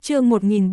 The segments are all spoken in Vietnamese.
Chương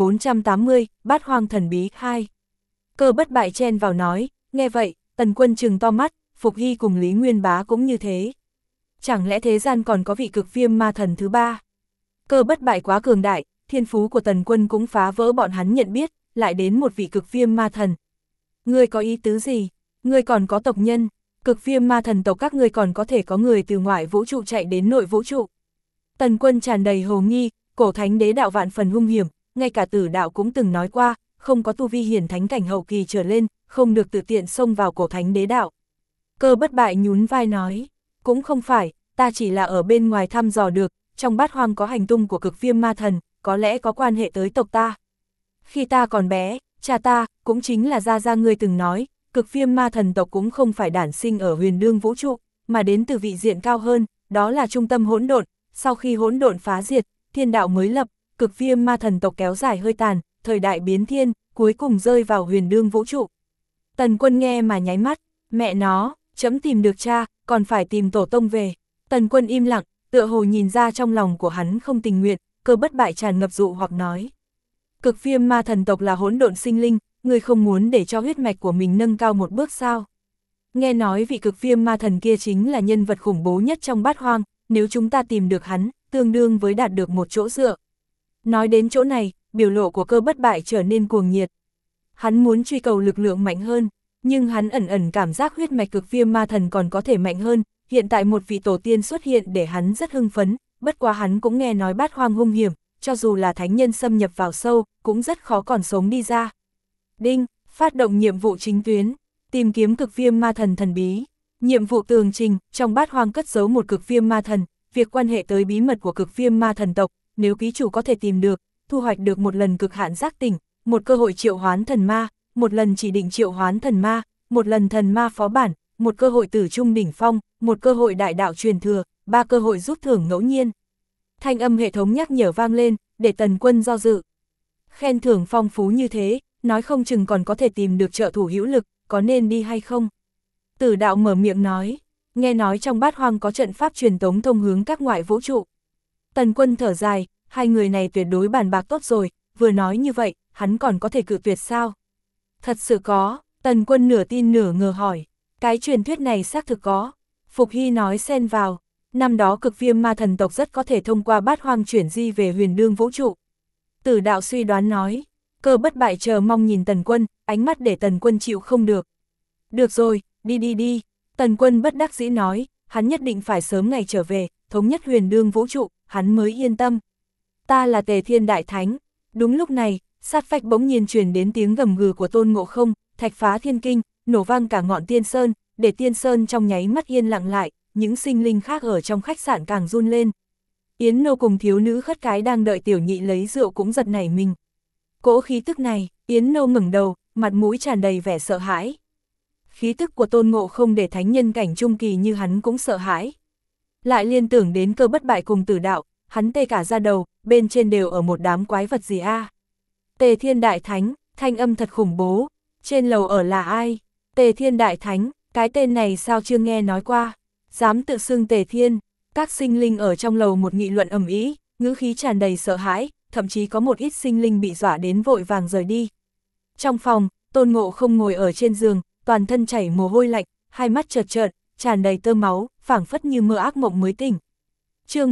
1480, Bát Hoang thần bí 2. Cơ Bất Bại chen vào nói, nghe vậy, Tần Quân trừng to mắt, Phục Hy cùng Lý Nguyên Bá cũng như thế. Chẳng lẽ thế gian còn có vị cực viêm ma thần thứ ba? Cơ Bất Bại quá cường đại, thiên phú của Tần Quân cũng phá vỡ bọn hắn nhận biết, lại đến một vị cực viêm ma thần. Ngươi có ý tứ gì? Ngươi còn có tộc nhân, cực viêm ma thần tộc các ngươi còn có thể có người từ ngoại vũ trụ chạy đến nội vũ trụ. Tần Quân tràn đầy hồ nghi, cổ thánh đế đạo vạn phần hung hiểm, ngay cả Tử đạo cũng từng nói qua, không có tu vi hiển thánh cảnh hậu kỳ trở lên, không được tự tiện xông vào cổ thánh đế đạo. Cơ Bất Bại nhún vai nói, cũng không phải, ta chỉ là ở bên ngoài thăm dò được, trong bát hoang có hành tung của cực viêm ma thần, có lẽ có quan hệ tới tộc ta. Khi ta còn bé, cha ta, cũng chính là gia ngươi từng nói, cực viêm ma thần tộc cũng không phải đản sinh ở huyền đương vũ trụ, mà đến từ vị diện cao hơn, đó là trung tâm hỗn độn. Sau khi hỗn độn phá diệt, thiên đạo mới lập, cực viêm ma thần tộc kéo dài hơi tàn, thời đại biến thiên, cuối cùng rơi vào huyền đương vũ trụ. Tần Quân nghe mà nháy mắt, mẹ nó, chấm tìm được cha, còn phải tìm tổ tông về. Tần Quân im lặng, tựa hồ nhìn ra trong lòng của hắn không tình nguyện, Cơ Bất Bại tràn ngập dụ hoặc nói. Cực viêm ma thần tộc là hỗn độn sinh linh, ngươi không muốn để cho huyết mạch của mình nâng cao một bước sao? Nghe nói vị cực viêm ma thần kia chính là nhân vật khủng bố nhất trong bát hoang, nếu chúng ta tìm được hắn, tương đương với đạt được một chỗ dựa. Nói đến chỗ này, biểu lộ của Cơ Bất Bại trở nên cuồng nhiệt. Hắn muốn truy cầu lực lượng mạnh hơn, nhưng hắn ẩn ẩn cảm giác huyết mạch cực viêm ma thần còn có thể mạnh hơn, hiện tại một vị tổ tiên xuất hiện để hắn rất hưng phấn, bất quá hắn cũng nghe nói bát hoang hung hiểm, cho dù là thánh nhân xâm nhập vào sâu, cũng rất khó còn sống đi ra. Đinh, phát động nhiệm vụ chính tuyến, tìm kiếm cực viêm ma thần thần bí. Nhiệm vụ tường trình, trong bát hoang cất giấu một cực viêm ma thần, việc quan hệ tới bí mật của cực viêm ma thần tộc, nếu ký chủ có thể tìm được, thu hoạch được một lần cực hạn giác tỉnh, một cơ hội triệu hoán thần ma, một lần chỉ định triệu hoán thần ma, một lần thần ma phó bản, một cơ hội tử trung đỉnh phong, một cơ hội đại đạo truyền thừa, 3 cơ hội rút thưởng ngẫu nhiên. Thanh âm hệ thống nhắc nhở vang lên, để Tần Quân do dự. Khen thưởng phong phú như thế, nói không chừng còn có thể tìm được trợ thủ hữu lực, có nên đi hay không? Tử đạo mở miệng nói, nghe nói trong bát hoang có trận pháp truyền tống thông hướng các ngoại vũ trụ. Tần Quân thở dài, hai người này tuyệt đối bàn bạc tốt rồi, vừa nói như vậy, hắn còn có thể cự tuyệt sao? Thật sự có, Tần Quân nửa tin nửa ngờ hỏi, cái truyền thuyết này xác thực có. Phục Hy nói xen vào, năm đó cực viêm ma thần tộc rất có thể thông qua bát hoang chuyển di về huyền đương vũ trụ. Tử đạo suy đoán nói, Cơ Bất Bại chờ mong nhìn Tần Quân, ánh mắt để Tần Quân chịu không được. Được rồi, đi. Tần Quân bất đắc dĩ nói, hắn nhất định phải sớm ngày trở về, thống nhất huyền đương vũ trụ, hắn mới yên tâm. Ta là Tề Thiên Đại Thánh. Đúng lúc này, sát phách bỗng nhiên truyền đến tiếng gầm gừ của Tôn Ngộ Không, thạch phá thiên kinh, nổ vang cả ngọn tiên sơn, để tiên sơn trong nháy mắt yên lặng lại, những sinh linh khác ở trong khách sạn càng run lên. Yến Nô cùng thiếu nữ khất cái đang đợi tiểu nhị lấy rượu cũng giật nảy mình. Cỗ khí tức này, Yến Nô ngẩng đầu, mặt mũi tràn đầy vẻ sợ hãi. Khí tức của Tôn Ngộ Không để thánh nhân cảnh trung kỳ như hắn cũng sợ hãi. Lại liên tưởng đến Cơ Bất Bại cùng Tử đạo, hắn tê cả da đầu, bên trên đều ở một đám quái vật gì a? Tề Thiên Đại Thánh, thanh âm thật khủng bố. Trên lầu ở là ai? Tề Thiên Đại Thánh, cái tên này sao chưa nghe nói qua? Dám tự xưng Tề Thiên. Các sinh linh ở trong lầu một nghị luận ầm ĩ, ngữ khí tràn đầy sợ hãi, thậm chí có một ít sinh linh bị dọa đến vội vàng rời đi. Trong phòng, Tôn Ngộ Không ngồi ở trên giường, toàn thân chảy mồ hôi lạnh, hai mắt trợt trợn, tràn đầy tơ máu, phảng phất như mơ ác mộng mới tỉnh. Chương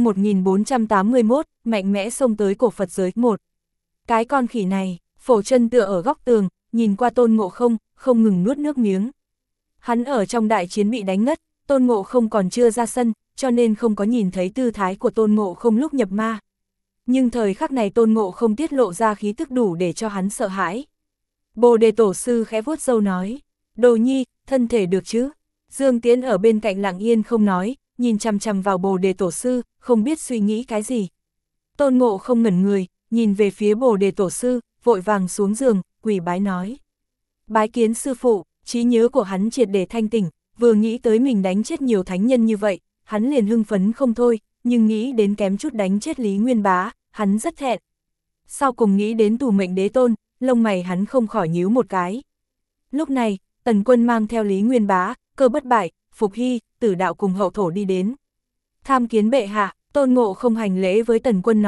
1481, mạnh mẽ xông tới cổ Phật giới 1. Cái con khỉ này, phổ chân tựa ở góc tường, nhìn qua Tôn Ngộ Không, không ngừng nuốt nước miếng. Hắn ở trong đại chiến bị đánh ngất, Tôn Ngộ Không còn chưa ra sân, cho nên không có nhìn thấy tư thái của Tôn Ngộ Không lúc nhập ma. Nhưng thời khắc này Tôn Ngộ Không tiết lộ ra khí tức đủ để cho hắn sợ hãi. Bồ Đề Tổ Sư khẽ vuốt râu nói, Đồ Nhi, thân thể được chứ? Dương Tiễn ở bên cạnh lặng yên không nói, nhìn chằm chằm vào Bồ Đề Tổ Sư, không biết suy nghĩ cái gì. Tôn Ngộ Không ngẩn người, nhìn về phía Bồ Đề Tổ Sư, vội vàng xuống giường, quỳ bái nói. Bái kiến sư phụ, trí nhớ của hắn triệt để thanh tỉnh, vừa nghĩ tới mình đánh chết nhiều thánh nhân như vậy, hắn liền hưng phấn không thôi, nhưng nghĩ đến kém chút đánh chết Lý Nguyên Bá, hắn rất thẹn. Sau cùng nghĩ đến Tù Mệnh Đế Tôn, lông mày hắn không khỏi nhíu một cái. Lúc này, Tần Quân mang theo Lý Nguyên Bá, Cơ Bất Bại, Phục Hy, Tử đạo cùng hậu thổ đi đến. Tham kiến bệ hạ, Tôn Ngộ Không hành lễ với Tần Quân nói,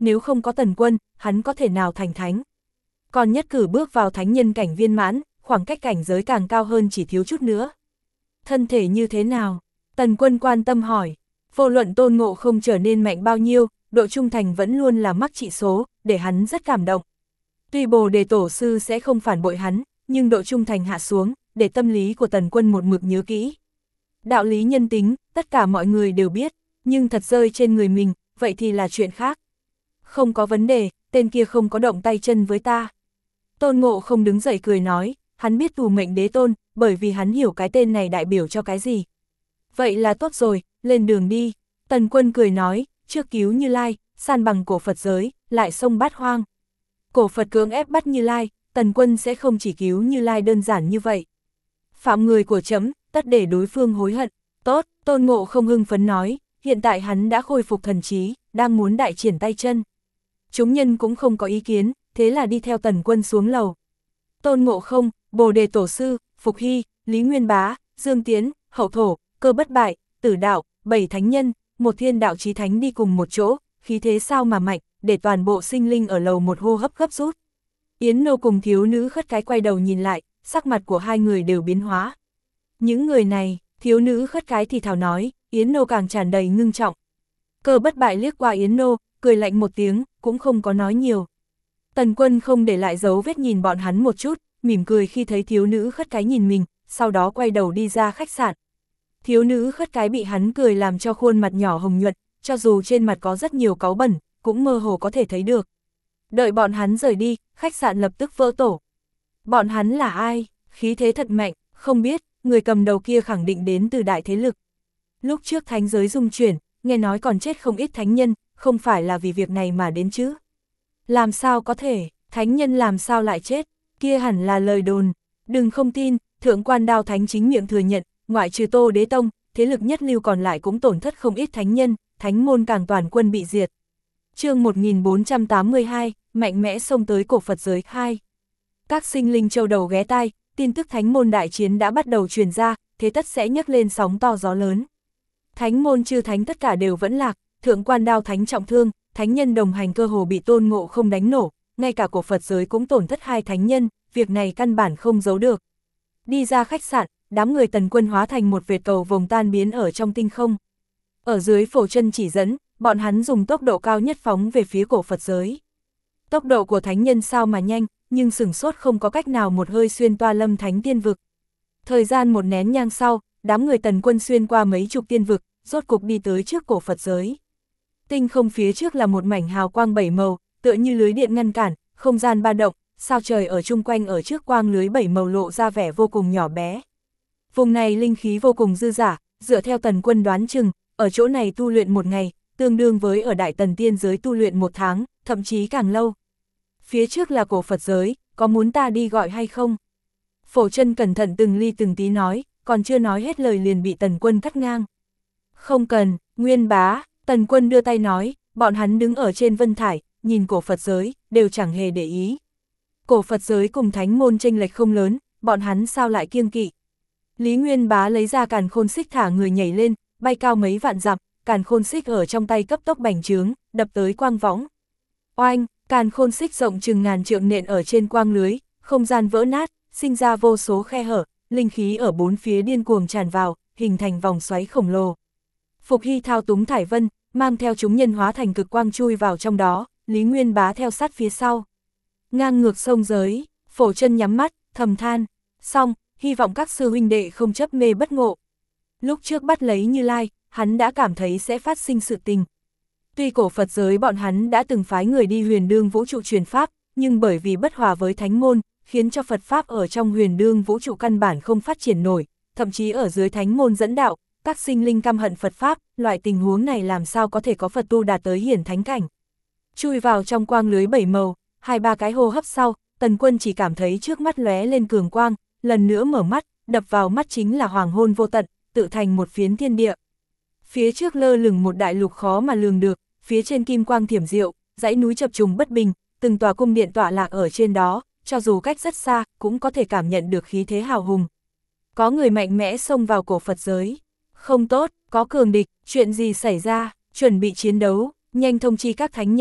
nếu không có Tần Quân, hắn có thể nào thành thánh. Còn nhất cử bước vào thánh nhân cảnh viên mãn, khoảng cách cảnh giới càng cao hơn chỉ thiếu chút nữa. Thân thể như thế nào? Tần Quân quan tâm hỏi. Vô luận Tôn Ngộ Không trở nên mạnh bao nhiêu, độ trung thành vẫn luôn là mắc trị số, để hắn rất cảm động. Tuy Bồ Đề Tổ sư sẽ không phản bội hắn, nhưng độ trung thành hạ xuống, để tâm lý của Tần Quân một mực nhớ kỹ. Đạo lý nhân tính, tất cả mọi người đều biết, nhưng thật rơi trên người mình, vậy thì là chuyện khác. Không có vấn đề, tên kia không có động tay chân với ta. Tôn Ngộ Không đứng dậy cười nói, hắn biết Tù Mệnh Đế Tôn, bởi vì hắn hiểu cái tên này đại biểu cho cái gì. Vậy là tốt rồi, lên đường đi. Tần Quân cười nói, trước cứu Như Lai, san bằng cổ Phật giới, lại xông Bát Hoang. Cổ Phật cưỡng ép bắt Như Lai, Tần Quân sẽ không chỉ cứu Như Lai đơn giản như vậy. Phạm người của trẫm, tất để đối phương hối hận. Tốt, Tôn Ngộ Không hưng phấn nói, hiện tại hắn đã khôi phục thần trí, đang muốn đại triển tay chân. Chúng nhân cũng không có ý kiến, thế là đi theo Tần Quân xuống lầu. Tôn Ngộ Không, Bồ Đề Tổ sư, Phục Hy, Lý Nguyên Bá, Dương Tiến, Hậu Thổ, Cơ Bất Bại, Tử Đạo, 7 thánh nhân, một thiên đạo chí thánh đi cùng một chỗ, khí thế sao mà mạnh, để toàn bộ sinh linh ở lầu một hô hấp gấp rút. Yến Nô cùng thiếu nữ khất cái quay đầu nhìn lại, sắc mặt của hai người đều biến hóa. Những người này, thiếu nữ khất cái thì thào nói, Yến Nô càng tràn đầy ngưng trọng. Cơ Bất Bại liếc qua Yến Nô, cười lạnh một tiếng, cũng không có nói nhiều. Tần Quân không để lại dấu vết nhìn bọn hắn một chút, mỉm cười khi thấy thiếu nữ khất cái nhìn mình, sau đó quay đầu đi ra khách sạn. Thiếu nữ khất cái bị hắn cười làm cho khuôn mặt nhỏ hồng nhuận, cho dù trên mặt có rất nhiều cáu bẩn, cũng mơ hồ có thể thấy được. Đợi bọn hắn rời đi, khách sạn lập tức vỡ tổ. Bọn hắn là ai? Khí thế thật mạnh, không biết, người cầm đầu kia khẳng định đến từ đại thế lực. Lúc trước thánh giới dung chuyển, nghe nói còn chết không ít thánh nhân, không phải là vì việc này mà đến chứ. Làm sao có thể, thánh nhân làm sao lại chết, kia hẳn là lời đồn. Đừng không tin, Thượng Quan Đao Thánh chính miệng thừa nhận, ngoại trừ Tô Đế Tông, thế lực nhất lưu còn lại cũng tổn thất không ít thánh nhân, thánh môn càng toàn quân bị diệt. Chương 1482, mạnh mẽ xông tới cổ Phật giới 2. Các sinh linh châu đầu ghé tai, tin tức thánh môn đại chiến đã bắt đầu truyền ra, thế tất sẽ nhấc lên sóng to gió lớn. Thánh môn chư thánh tất cả đều vẫn lạc, Thượng Quan Đao Thánh trọng thương, thánh nhân đồng hành cơ hồ bị Tôn Ngộ Không đánh nổ, ngay cả cổ Phật giới cũng tổn thất 2 thánh nhân, việc này căn bản không giấu được. Đi ra khách sạn, đám người Tần Quân hóa thành một vệt cầu vồng tan biến ở trong tinh không. Ở dưới phổ chân chỉ dẫn, bọn hắn dùng tốc độ cao nhất phóng về phía cổ Phật giới. Tốc độ của thánh nhân sao mà nhanh, nhưng sửng sốt không có cách nào một hơi xuyên toa Lâm Thánh tiên vực. Thời gian một nén nhang sau, đám người Tần Quân xuyên qua mấy chục tiên vực, rốt cục đi tới trước cổ Phật giới. Tinh không phía trước là một mảnh hào quang 7 màu, tựa như lưới điện ngăn cản, không gian ba động, sao trời ở chung quanh ở trước quang lưới 7 màu lộ ra vẻ vô cùng nhỏ bé. Vùng này linh khí vô cùng dư dả, dựa theo Tần Quân đoán chừng, ở chỗ này tu luyện một ngày, tương đương với ở Đại Tần Tiên giới tu luyện 1 tháng, thậm chí càng lâu. Phía trước là cổ Phật giới, có muốn ta đi gọi hay không? Phổ Chân cẩn thận từng ly từng tí nói, còn chưa nói hết lời liền bị Tần Quân cắt ngang. Không cần, Nguyên Bá, Tần Quân đưa tay nói, bọn hắn đứng ở trên vân thải, nhìn cổ Phật giới, đều chẳng hề để ý. Cổ Phật giới cùng thánh môn chênh lệch không lớn, bọn hắn sao lại kiêng kỵ. Lý Nguyên Bá lấy ra càn khôn xích thả người nhảy lên, bay cao mấy vạn dặm, càn khôn xích ở trong tay cấp tốc bành trướng, đập tới quang võng. Oanh, càn khôn xích rộng chừng ngàn trượng nện ở trên quang lưới, không gian vỡ nát, sinh ra vô số khe hở, linh khí ở bốn phía điên cuồng tràn vào, hình thành vòng xoáy khổng lồ. Phục Hy thao túng thải vân, mang theo chúng nhân hóa thành cực quang chui vào trong đó, Lý Nguyên Bá theo sát phía sau. Ngang ngược sông giới, Phổ Chân nhắm mắt, thầm than, xong, hy vọng các sư huynh đệ không chấp mê bất ngộ. Lúc trước bắt lấy Như Lai, hắn đã cảm thấy sẽ phát sinh sự tình. Tuy cổ Phật giới bọn hắn đã từng phái người đi huyền đương vũ trụ truyền pháp, nhưng bởi vì bất hòa với thánh môn, khiến cho Phật pháp ở trong huyền đương vũ trụ căn bản không phát triển nổi, thậm chí ở dưới thánh môn dẫn đạo, các sinh linh căm hận Phật pháp, loại tình huống này làm sao có thể có Phật tu đạt tới hiển thánh cảnh. Chui vào trong quang lưới 7 màu, 2-3 cái hô hấp sau, Tần Quân chỉ cảm thấy trước mắt lóe lên cường quang, lần nữa mở mắt, đập vào mắt chính là hoàng hôn vô tận, tự thành một phiến thiên địa. Phía trước lơ lửng một đại lục khó mà lường được, phía trên kim quang thiểm diệu, dãy núi chập trùng bất bình, từng tòa cung điện tọa lạc ở trên đó, cho dù cách rất xa, cũng có thể cảm nhận được khí thế hào hùng. Có người mạnh mẽ xông vào cổ Phật giới. Không tốt, có cường địch, chuyện gì xảy ra, chuẩn bị chiến đấu, nhanh thông chi các thánh nhân.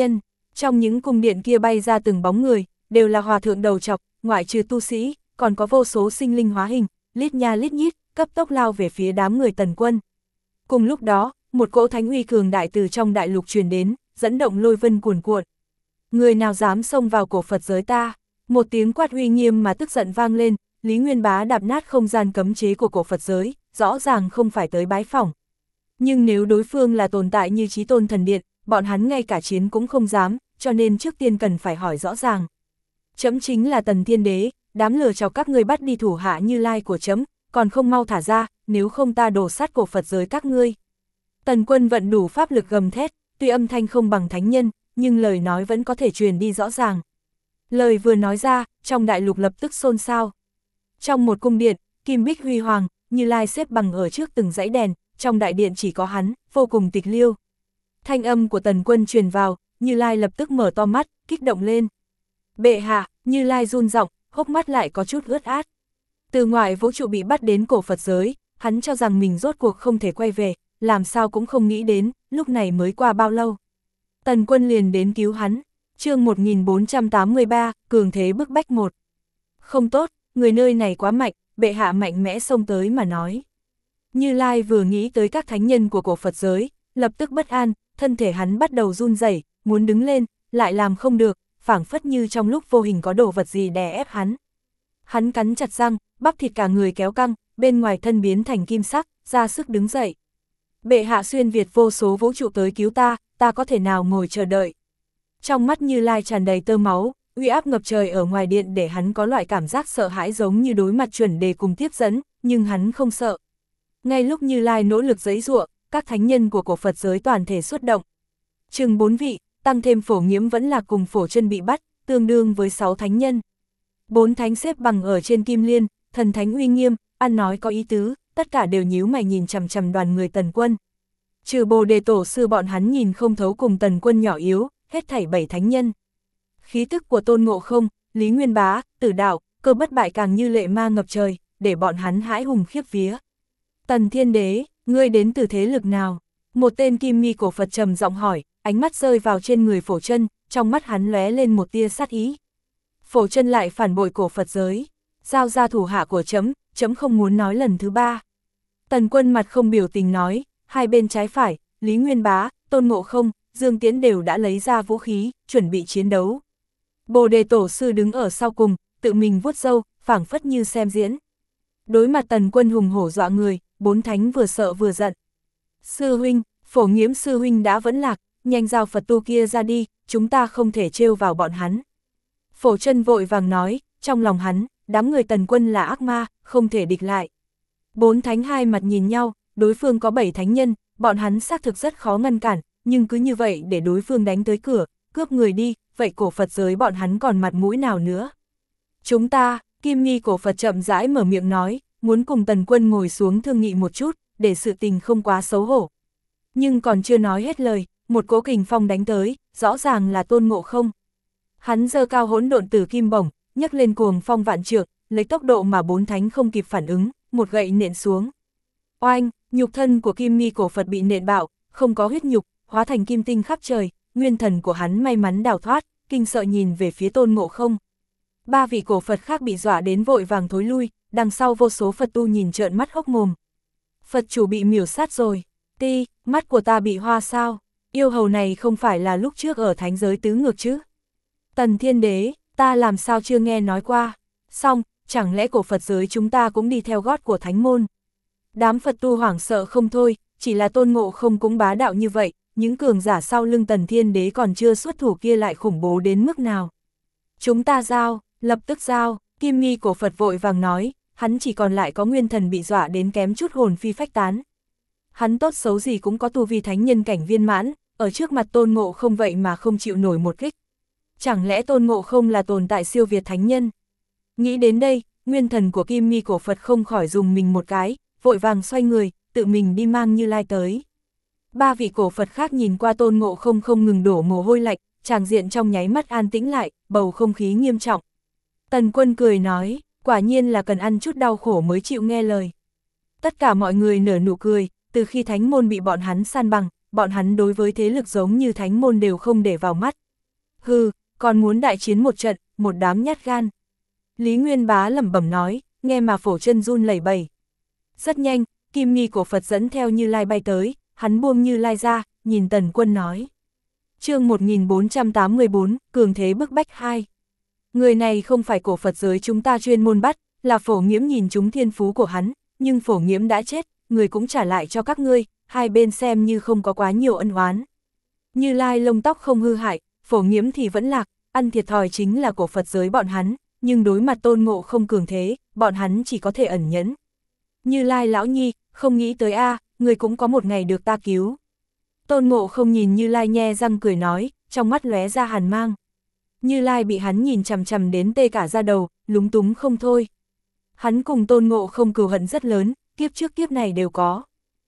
Trong những cung điện kia bay ra từng bóng người, đều là hòa thượng đầu trọc, ngoại trừ tu sĩ, còn có vô số sinh linh hóa hình, lít nha lít nhít, cấp tốc lao về phía đám người Tần Quân. Cùng lúc đó, một cỗ thánh uy cường đại từ trong đại lục truyền đến, dẫn động lôi vân cuồn cuộn. Người nào dám xông vào cổ Phật giới ta? Một tiếng quát uy nghiêm mà tức giận vang lên, Lý Nguyên Bá đạp nát không gian cấm chế của cổ Phật giới, rõ ràng không phải tới bái phỏng. Nhưng nếu đối phương là tồn tại như Chí Tôn Thần Điện, bọn hắn ngay cả chiến cũng không dám, cho nên trước tiên cần phải hỏi rõ ràng. Trẫm chính là Tần Thiên Đế, đám lừa chọc các ngươi bắt đi thủ hạ Như Lai của trẫm, còn không mau thả ra, nếu không ta đổ sát cổ Phật giới các ngươi. Tần Quân vận đủ pháp lực gầm thét, tuy âm thanh không bằng thánh nhân, nhưng lời nói vẫn có thể truyền đi rõ ràng. Lời vừa nói ra, trong đại lục lập tức xôn xao. Trong một cung điện, kim bích huy hoàng, Như Lai xếp bằng ở trước từng dãy đèn, trong đại điện chỉ có hắn, vô cùng tịch liêu. Thanh âm của Tần Quân truyền vào, Như Lai lập tức mở to mắt, kích động lên. Bệ hạ, Như Lai run giọng, hốc mắt lại có chút ướt át. Từ ngoại vũ trụ bị bắt đến cổ Phật giới, hắn cho rằng mình rốt cuộc không thể quay về, làm sao cũng không nghĩ đến, lúc này mới qua bao lâu. Tần Quân liền đến cứu hắn. Chương 1483, cường thế bức bách 1. Không tốt, người nơi này quá mạnh, bệ hạ mạnh mẽ xông tới mà nói. Như Lai vừa nghĩ tới các thánh nhân của cổ Phật giới, lập tức bất an, thân thể hắn bắt đầu run rẩy, muốn đứng lên, lại làm không được, phảng phất như trong lúc vô hình có đồ vật gì đè ép hắn. Hắn cắn chặt răng, bắp thịt cả người kéo căng, bên ngoài thân biến thành kim sắc, ra sức đứng dậy. Bệ hạ xuyên việt vô số vũ trụ tới cứu ta, ta có thể nào ngồi chờ đợi. Trong mắt Như Lai tràn đầy tơ máu, uy áp ngập trời ở ngoài điện để hắn có loại cảm giác sợ hãi giống như đối mặt chuẩn đề cùng tiếp dẫn, nhưng hắn không sợ. Ngay lúc Như Lai nỗ lực giãy giụa, các thánh nhân của cổ Phật giới toàn thể xuất động. Chừng 4 vị, tăng thêm Phổ Nghiễm vẫn là cùng Phổ Chân bị bắt, tương đương với 6 thánh nhân. 4 thánh xếp bằng ở trên kim liên, thần thánh uy nghiêm, ăn nói có ý tứ, tất cả đều nhíu mày nhìn chằm chằm đoàn người Tần Quân. Trừ Bồ Đề Tổ sư bọn hắn nhìn không thấu cùng Tần Quân nhỏ yếu, hết thảy 7 thánh nhân. Khí tức của Tôn Ngộ Không, Lý Nguyên Bá, Tử Đạo, Cơ Bất Bại càng như lệ ma ngập trời, để bọn hắn hãi hùng khiếp vía. Tần Thiên Đế, ngươi đến từ thế lực nào? Một tên kim mi cổ Phật trầm giọng hỏi, ánh mắt rơi vào trên người Phổ Chân, trong mắt hắn lóe lên một tia sát ý. Phổ Chân lại phản bội cổ Phật giới, giao ra thủ hạ của trẫm, trẫm không muốn nói lần thứ 3. Tần Quân mặt không biểu tình nói, hai bên trái phải, Lý Nguyên Bá, Tôn Ngộ Không, Dương Tiễn đều đã lấy ra vũ khí, chuẩn bị chiến đấu. Bồ Đề Tổ sư đứng ở sau cùng, tự mình vuốt râu, phảng phất như xem diễn. Đối mặt Tần Quân hùng hổ dọa người, 4 thánh vừa sợ vừa giận. Sư huynh, Phổ Nghiễm sư huynh đã vẫn lạc, nhanh giao Phật tu kia ra đi, chúng ta không thể trêu vào bọn hắn. Phổ Chân vội vàng nói, trong lòng hắn, đám người Tần Quân là ác ma, không thể địch lại. 4 thánh hai mặt nhìn nhau, đối phương có 7 thánh nhân, bọn hắn xác thực rất khó ngăn cản, nhưng cứ như vậy để đối phương đánh tới cửa, cướp người đi, vậy cổ Phật giới bọn hắn còn mặt mũi nào nữa. Chúng ta, Kim Nghi cổ Phật chậm rãi mở miệng nói, muốn cùng Tần Quân ngồi xuống thương nghị một chút, để sự tình không quá xấu hổ. Nhưng còn chưa nói hết lời, một cỗ kình phong đánh tới, rõ ràng là Tôn Ngộ Không. Hắn giơ cao hỗn độn tử kim bổng, nhấc lên cuồng phong vạn trượng, lấy tốc độ mà 4 thánh không kịp phản ứng, một gậy nện xuống. Oanh, nhục thân của Kim Mi cổ Phật bị nện bạo, không có huyết nhục, hóa thành kim tinh khắp trời, nguyên thần của hắn may mắn đào thoát, kinh sợ nhìn về phía Tôn Ngộ Không. 3 vị cổ Phật khác bị dọa đến vội vàng thối lui, đằng sau vô số Phật tu nhìn trợn mắt hốc mồm. Phật chủ bị miểu sát rồi, ti, mắt của ta bị hoa sao, yêu hầu này không phải là lúc trước ở thánh giới tứ ngược chứ. Tần Thiên Đế, ta làm sao chưa nghe nói qua, xong, chẳng lẽ cổ Phật giới chúng ta cũng đi theo gót của thánh môn. Đám Phật tu hoảng sợ không thôi, chỉ là Tôn Ngộ Không cũng bá đạo như vậy, những cường giả sau lưng Tần Thiên Đế còn chưa xuất thủ kia lại khủng bố đến mức nào. Chúng ta giao, lập tức giao, Kim Nghi cổ Phật vội vàng nói, hắn chỉ còn lại có nguyên thần bị dọa đến kém chút hồn phi phách tán. Hắn tốt xấu gì cũng có tu vi thánh nhân cảnh viên mãn, ở trước mặt Tôn Ngộ Không vậy mà không chịu nổi một kích. Chẳng lẽ Tôn Ngộ Không là tồn tại siêu việt thánh nhân? Nghĩ đến đây, nguyên thần của Kim Mi cổ Phật không khỏi dùng mình một cái, vội vàng xoay người, tự mình đi mang Như Lai tới. 3 vị cổ Phật khác nhìn qua Tôn Ngộ Không không ngừng đổ mồ hôi lạnh, tràng diện trong nháy mắt an tĩnh lại, bầu không khí nghiêm trọng. Tần Quân cười nói, quả nhiên là cần ăn chút đau khổ mới chịu nghe lời. Tất cả mọi người nở nụ cười, từ khi thánh môn bị bọn hắn san bằng, bọn hắn đối với thế lực giống như thánh môn đều không để vào mắt. Hừ, còn muốn đại chiến một trận, một đám nhát gan. Lý Nguyên Bá lẩm bẩm nói, nghe mà Phổ Chân run lẩy bẩy. Rất nhanh, kim nghi cổ Phật dẫn theo Như Lai bay tới, hắn buông Như Lai ra, nhìn Tần Quân nói. Chương 1484, Cường thế bức bách 2. Người này không phải cổ Phật giới chúng ta chuyên môn bắt, là Phổ Nghiễm nhìn chúng thiên phú của hắn, nhưng Phổ Nghiễm đã chết, người cũng trả lại cho các ngươi, hai bên xem như không có quá nhiều ân oán. Như Lai lông tóc không hư hại, Phổ Nghiễm thì vẫn lạc, ăn thiệt thòi chính là cổ Phật giới bọn hắn, nhưng đối mặt Tôn Ngộ Không cường thế, bọn hắn chỉ có thể ẩn nhẫn. Như Lai lão nhi, không nghĩ tới người cũng có một ngày được ta cứu. Tôn Ngộ Không nhìn Như Lai nhe răng cười nói, trong mắt lóe ra hàn mang. Như Lai bị hắn nhìn chằm chằm đến tê cả da đầu, lúng túng không thôi. Hắn cùng Tôn Ngộ Không cừu hận rất lớn, kiếp trước kiếp này đều có.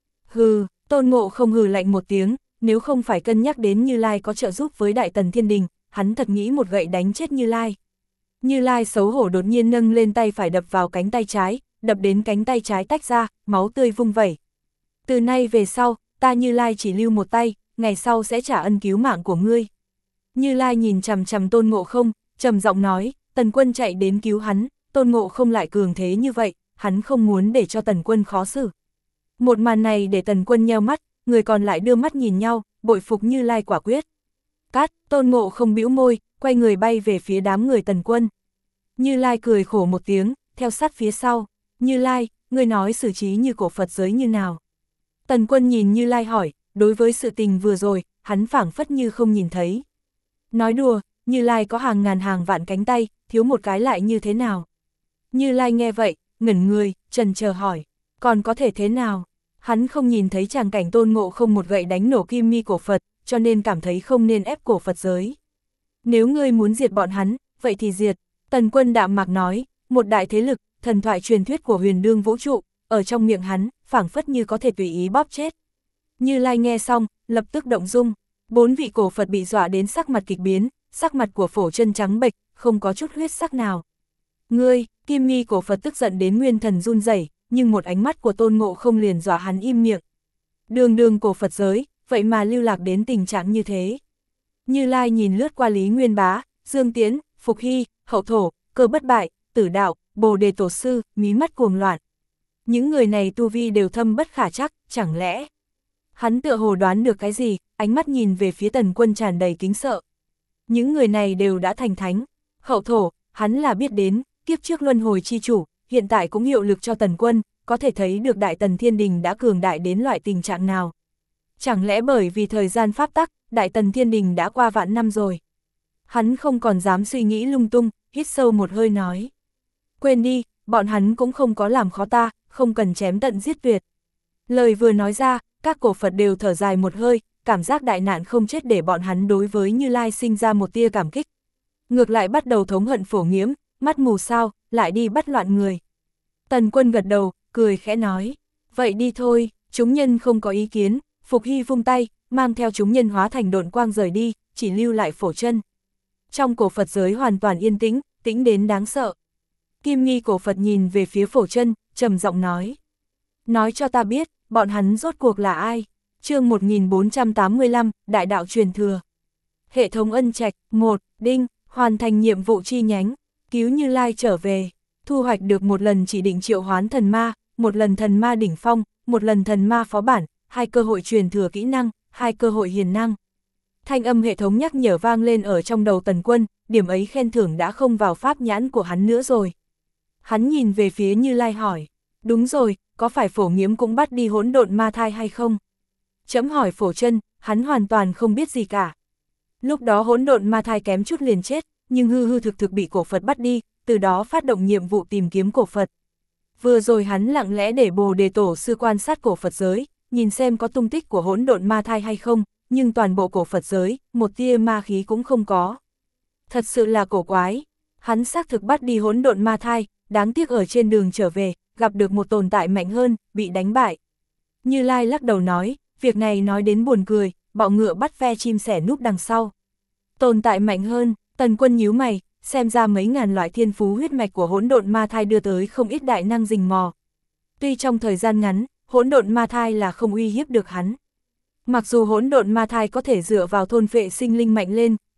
Hừ, Tôn Ngộ Không hừ lạnh một tiếng, nếu không phải cân nhắc đến Như Lai có trợ giúp với Đại Tần Thiên Đình, hắn thật nghĩ một gậy đánh chết Như Lai. Như Lai xấu hổ đột nhiên nâng lên tay phải đập vào cánh tay trái, đập đến cánh tay trái tách ra, máu tươi vung vẩy. Từ nay về sau, ta Như Lai chỉ lưu một tay, ngày sau sẽ trả ân cứu mạng của ngươi. Như Lai nhìn chằm chằm Tôn Ngộ Không, trầm giọng nói, Tần Quân chạy đến cứu hắn, Tôn Ngộ Không lại cường thế như vậy, hắn không muốn để cho Tần Quân khó xử. Một màn này để Tần Quân nheo mắt, người còn lại đưa mắt nhìn nhau, bội phục Như Lai quả quyết. Cát, Tôn Ngộ Không bĩu môi, quay người bay về phía đám người Tần Quân. Như Lai cười khổ một tiếng, theo sát phía sau. Như Lai, ngươi nói xử trí như cổ Phật giới như nào? Tần Quân nhìn Như Lai hỏi, đối với sự tình vừa rồi, hắn phảng phất như không nhìn thấy. Nói đùa, Như Lai có hàng ngàn hàng vạn cánh tay, thiếu một cái lại như thế nào? Như Lai nghe vậy, ngẩn người, trần chờ hỏi, còn có thể thế nào? Hắn không nhìn thấy tràng cảnh Tôn Ngộ Không một gậy đánh nổ kim mi cổ Phật, cho nên cảm thấy không nên ép cổ Phật giới. Nếu ngươi muốn diệt bọn hắn, vậy thì diệt. Tần Quân đạm mạc nói, một đại thế lực, thần thoại truyền thuyết của huyền đương vũ trụ, ở trong miệng hắn, phảng phất như có thể tùy ý bóp chết. Như Lai nghe xong, lập tức động dung, 4 vị cổ Phật bị dọa đến sắc mặt kịch biến, sắc mặt của Phổ Chân trắng bệch, không có chút huyết sắc nào. Ngươi, kim mi cổ Phật tức giận đến nguyên thần run rẩy, nhưng một ánh mắt của Tôn Ngộ Không liền dọa hắn im miệng. Đường đường cổ Phật giới, vậy mà lưu lạc đến tình trạng như thế. Như Lai nhìn lướt qua Lý Nguyên Bá, Dương Tiễn, Phục Hy, Hậu Thổ, Cơ Bất Bại, Tử Đạo, Bồ Đề Tổ Sư, mí mắt cuồng loạn. Những người này tu vi đều thâm bất khả trắc, chẳng lẽ? Hắn tựa hồ đoán được cái gì, ánh mắt nhìn về phía Tần Quân tràn đầy kính sợ. Những người này đều đã thành thánh. Hậu Thổ, hắn là biết đến, kiếp trước luân hồi chi chủ, hiện tại cũng hiệu lực cho Tần Quân, có thể thấy được Đại Tần Thiên Đình đã cường đại đến loại tình trạng nào. Chẳng lẽ bởi vì thời gian pháp tắc, Đại Tần Thiên Đình đã qua vạn năm rồi? Hắn không còn dám suy nghĩ lung tung, hít sâu một hơi nói. Quên đi, bọn hắn cũng không có làm khó ta, không cần chém tận giết tuyệt. Lời vừa nói ra, các cổ Phật đều thở dài một hơi, cảm giác đại nạn không chết để bọn hắn đối với Như Lai sinh ra một tia cảm kích. Ngược lại bắt đầu thống hận Phổ Nghiễm, mắt mù sao, lại đi bắt loạn người. Tần Quân gật đầu, cười khẽ nói, vậy đi thôi, chúng nhân không có ý kiến. Phục Hy vung tay, mang theo chúng nhân hóa thành độn quang rời đi, chỉ lưu lại Phổ Chân. Trong cổ Phật giới hoàn toàn yên tĩnh, tĩnh đến đáng sợ. Kim nghi cổ Phật nhìn về phía Phổ Chân, trầm giọng nói. Nói cho ta biết, bọn hắn rốt cuộc là ai? Chương 1485, Đại đạo truyền thừa. Hệ thống Ân Trạch, 1, đinh, hoàn thành nhiệm vụ chi nhánh, cứu Như Lai trở về, thu hoạch được một lần chỉ định triệu hoán thần ma, một lần thần ma đỉnh phong, một lần thần ma phó bản, 2 cơ hội truyền thừa kỹ năng, 2 cơ hội hiền năng. Thanh âm hệ thống nhắc nhở vang lên ở trong đầu Tần Quân, điểm ấy khen thưởng đã không vào pháp nhãn của hắn nữa rồi. Hắn nhìn về phía Như Lai hỏi, đúng rồi, có phải Phổ Nghiễm cũng bắt đi hỗn độn ma thai hay không? Chấm hỏi Phổ Chân, hắn hoàn toàn không biết gì cả. Lúc đó hỗn độn ma thai kém chút liền chết, nhưng hư hư thực thực bị cổ Phật bắt đi, từ đó phát động nhiệm vụ tìm kiếm cổ Phật. Vừa rồi hắn lặng lẽ để Bồ Đề Tổ Sư quan sát cổ Phật giới, nhìn xem có tung tích của hỗn độn ma thai hay không, nhưng toàn bộ cổ Phật giới, một tia ma khí cũng không có. Thật sự là cổ quái. Hắn xác thực bắt đi hỗn độn ma thai, đáng tiếc ở trên đường trở về, gặp được một tồn tại mạnh hơn, bị đánh bại. Như Lai lắc đầu nói, việc này nói đến buồn cười, bọ ngựa bắt ve chim sẻ núp đằng sau. Tồn tại mạnh hơn, Tần Quân nhíu mày, xem ra mấy ngàn loại thiên phú huyết mạch của hỗn độn ma thai đưa tới không ít đại năng rình mò. Tuy trong thời gian ngắn, hỗn độn ma thai là không uy hiếp được hắn. Mặc dù hỗn độn ma thai có thể dựa vào thôn phệ sinh linh mạnh lên,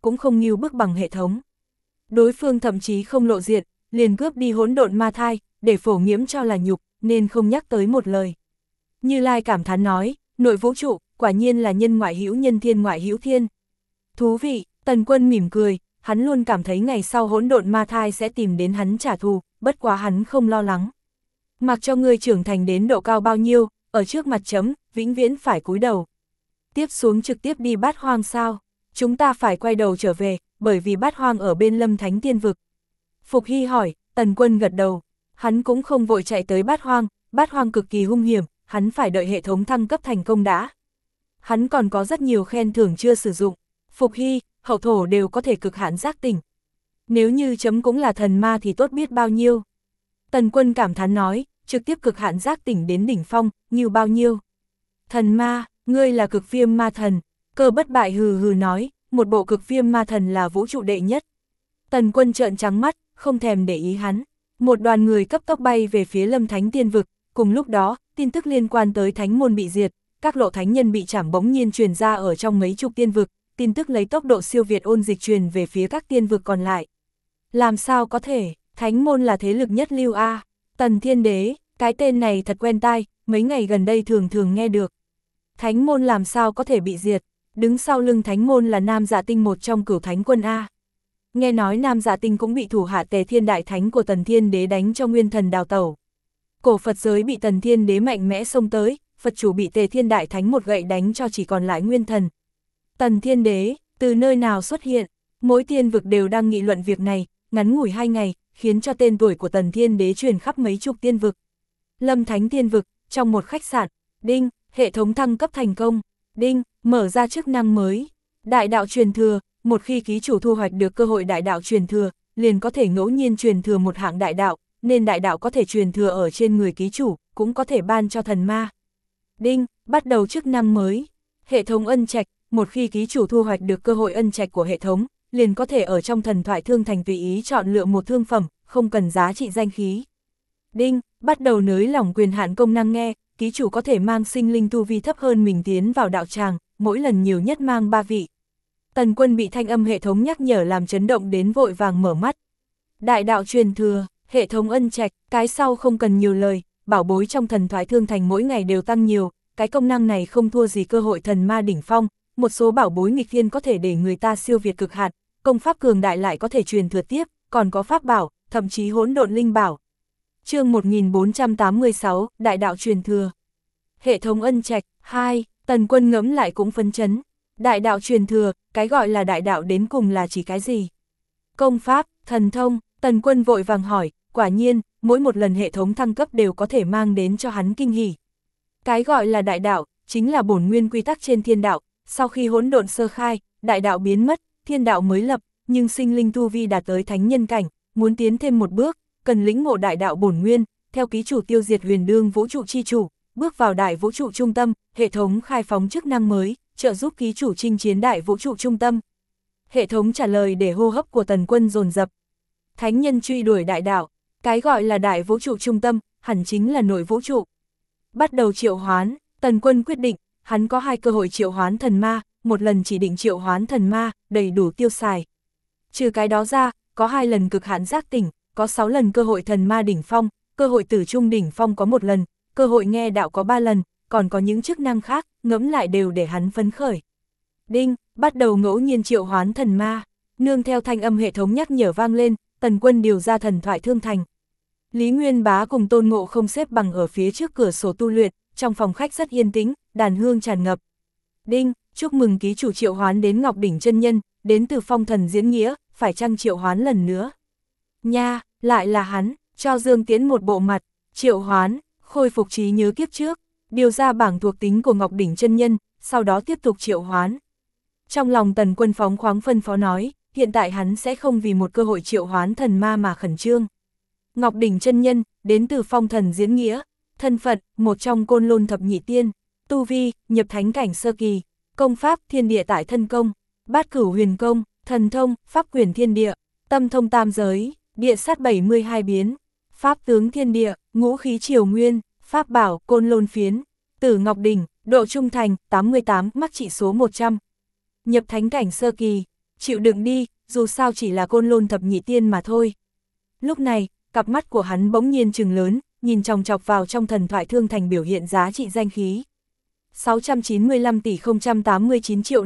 cũng không nghiêu bức bằng hệ thống. Đối phương thậm chí không lộ diện, liền cướp đi hỗn độn ma thai, để Phổ Nghiễm cho là nhục, nên không nhắc tới một lời. Như Lai cảm thán nói, nội vũ trụ, quả nhiên là nhân ngoại hữu nhân thiên ngoại hữu thiên. Thú vị, Tần Quân mỉm cười, hắn luôn cảm thấy ngày sau hỗn độn ma thai sẽ tìm đến hắn trả thù, bất quá hắn không lo lắng. Mặc cho ngươi trưởng thành đến độ cao bao nhiêu, ở trước mặt chấm, vĩnh viễn phải cúi đầu. Tiếp xuống trực tiếp đi Bát Hoang sao? Chúng ta phải quay đầu trở về, bởi vì Bát Hoang ở bên Lâm Thánh Tiên Vực. Phục Hy hỏi, Tần Quân gật đầu. Hắn cũng không vội chạy tới Bát Hoang cực kỳ hung hiểm, hắn phải đợi hệ thống thăng cấp thành công đã. Hắn còn có rất nhiều khen thưởng chưa sử dụng. Phục Hy, hậu thổ đều có thể cực hạn giác tỉnh. Nếu như chấm cũng là thần ma thì tốt biết bao nhiêu. Tần Quân cảm thán nói, trực tiếp cực hạn giác tỉnh đến đỉnh phong, nhiều bao nhiêu. Thần ma, ngươi là cực viêm ma thần. Cơ Bất Bại hừ hừ nói, một bộ cực viêm ma thần là vũ trụ đệ nhất. Tần Quân trợn trắng mắt, không thèm để ý hắn. Một đoàn người cấp tốc bay về phía Lâm Thánh Tiên Vực, cùng lúc đó, tin tức liên quan tới thánh môn bị diệt, các lộ thánh nhân bị trảm bỗng nhiên truyền ra ở trong mấy chục tiên vực, tin tức lấy tốc độ siêu việt ôn dịch truyền về phía các tiên vực còn lại. Làm sao có thể, thánh môn là thế lực nhất lưu A, Tần Thiên Đế, cái tên này thật quen tai, mấy ngày gần đây thường thường nghe được. Thánh môn làm sao có thể bị diệt, đứng sau lưng thánh môn là Nam Dạ Tinh một trong cửu thánh quân A. Nghe nói Nam Dạ Tinh cũng bị thủ hạ Tề Thiên Đại Thánh của Tần Thiên Đế đánh cho nguyên thần đào tẩu. Cổ Phật giới bị Tần Thiên Đế mạnh mẽ xông tới, Phật chủ bị Tề Thiên Đại Thánh một gậy đánh cho chỉ còn lại nguyên thần. Tần Thiên Đế, từ nơi nào xuất hiện, mỗi tiên vực đều đang nghị luận việc này, ngắn ngủi 2 ngày, khiến cho tên tuổi của Tần Thiên Đế truyền khắp mấy chục tiên vực. Lâm Thánh Tiên Vực, trong một khách sạn, đinh, hệ thống thăng cấp thành công, đinh, mở ra chức năng mới. Đại đạo truyền thừa, một khi ký chủ thu hoạch được cơ hội đại đạo truyền thừa, liền có thể ngẫu nhiên truyền thừa một hạng đại đạo, nên đại đạo có thể truyền thừa ở trên người ký chủ, cũng có thể ban cho thần ma. Đinh, bắt đầu chức năng mới. Hệ thống ân trạch, một khi ký chủ thu hoạch được cơ hội ân trạch của hệ thống, liền có thể ở trong thần thoại thương thành tùy ý chọn lựa một thương phẩm, không cần giá trị danh khí. Đinh, bắt đầu nới lỏng quyền hạn công năng nghe, ký chủ có thể mang sinh linh tu vi thấp hơn mình tiến vào đạo tràng, mỗi lần nhiều nhất mang 3 vị. Tần Quân bị thanh âm hệ thống nhắc nhở làm chấn động đến vội vàng mở mắt. Đại đạo truyền thừa, hệ thống ân trạch, cái sau không cần nhiều lời, bảo bối trong thần thoại thương thành mỗi ngày đều tăng nhiều, cái công năng này không thua gì cơ hội thần ma đỉnh phong, một số bảo bối nghịch thiên có thể để người ta siêu việt cực hạn, công pháp cường đại lại có thể truyền thừa tiếp, còn có pháp bảo, thậm chí hỗn độn linh bảo. Chương 1486, Đại đạo truyền thừa. Hệ thống ân trạch 2, Tần Quân ngẫm lại cũng phấn chấn. Đại đạo truyền thừa, cái gọi là đại đạo đến cùng là chỉ cái gì? Công pháp, thần thông, Tần Quân vội vàng hỏi, quả nhiên, mỗi một lần hệ thống thăng cấp đều có thể mang đến cho hắn kinh hỉ. Cái gọi là đại đạo, chính là bổn nguyên quy tắc trên thiên đạo, sau khi hỗn độn sơ khai, đại đạo biến mất, thiên đạo mới lập, nhưng sinh linh tu vi đạt tới thánh nhân cảnh, muốn tiến thêm một bước, cần lĩnh ngộ đại đạo bổn nguyên, theo ký chủ tiêu diệt huyền đương vũ trụ chi chủ, bước vào đại vũ trụ trung tâm, hệ thống khai phóng chức năng mới, trợ giúp ký chủ chinh chiến đại vũ trụ trung tâm. Hệ thống trả lời để hô hấp của Tần Quân dồn dập. Thánh nhân truy đuổi đại đạo, cái gọi là đại vũ trụ trung tâm, hẳn chính là nội vũ trụ. Bắt đầu triệu hoán, Tần Quân quyết định, hắn có 2 cơ hội triệu hoán thần ma, một lần chỉ định triệu hoán thần ma, đầy đủ tiêu xài. Trừ cái đó ra, có 2 lần cực hạn giác tỉnh, có 6 lần cơ hội thần ma đỉnh phong, cơ hội tử trung đỉnh phong có 1 lần, cơ hội nghe đạo có 3 lần, còn có những chức năng khác, ngẫm lại đều để hắn phấn khởi. Đinh, bắt đầu ngẫu nhiên triệu hoán thần ma, nương theo thanh âm hệ thống nhắc nhở vang lên, Tần Quân điều ra thần thoại thương thành. Lý Nguyên Bá cùng Tôn Ngộ Không xếp bằng ở phía trước cửa sổ tu luyện, trong phòng khách rất yên tĩnh, đàn hương tràn ngập. Đinh, chúc mừng ký chủ triệu hoán đến Ngọc Đỉnh chân nhân, đến từ Phong Thần Diễn Nghĩa, phải chăng triệu hoán lần nữa? Nha, lại là hắn, cho Dương Tiễn một bộ mặt, triệu hoán, khôi phục trí nhớ kiếp trước, điều ra bảng thuộc tính của Ngọc Đỉnh chân nhân, sau đó tiếp tục triệu hoán. Trong lòng Tần Quân phóng khoáng phân phó nói, hiện tại hắn sẽ không vì một cơ hội triệu hoán thần ma mà khẩn trương. Ngọc Đỉnh chân nhân, đến từ Phong Thần Diễn Nghĩa, thân phận, một trong Côn Lôn thập nhị tiên, tu vi, nhập thánh cảnh sơ kỳ, công pháp, thiên địa tại thân công, bát cửu huyền công, thần thông, pháp quyền thiên địa, tâm thông tam giới, địa sát 72 biến, pháp tướng thiên địa, ngũ khí triều nguyên, pháp bảo, Côn Lôn phiến, Tử Ngọc Đỉnh, độ trung thành, 88, mắc trị số 100. Nhập thánh cảnh sơ kỳ, Chịu đựng đi, dù sao chỉ là Côn Lôn thập nhị tiên mà thôi. Lúc này, cặp mắt của hắn bỗng nhiên trừng lớn, nhìn chòng chọc vào trong thần thoại thương thành biểu hiện giá trị danh khí. 695 tỷ 089 triệu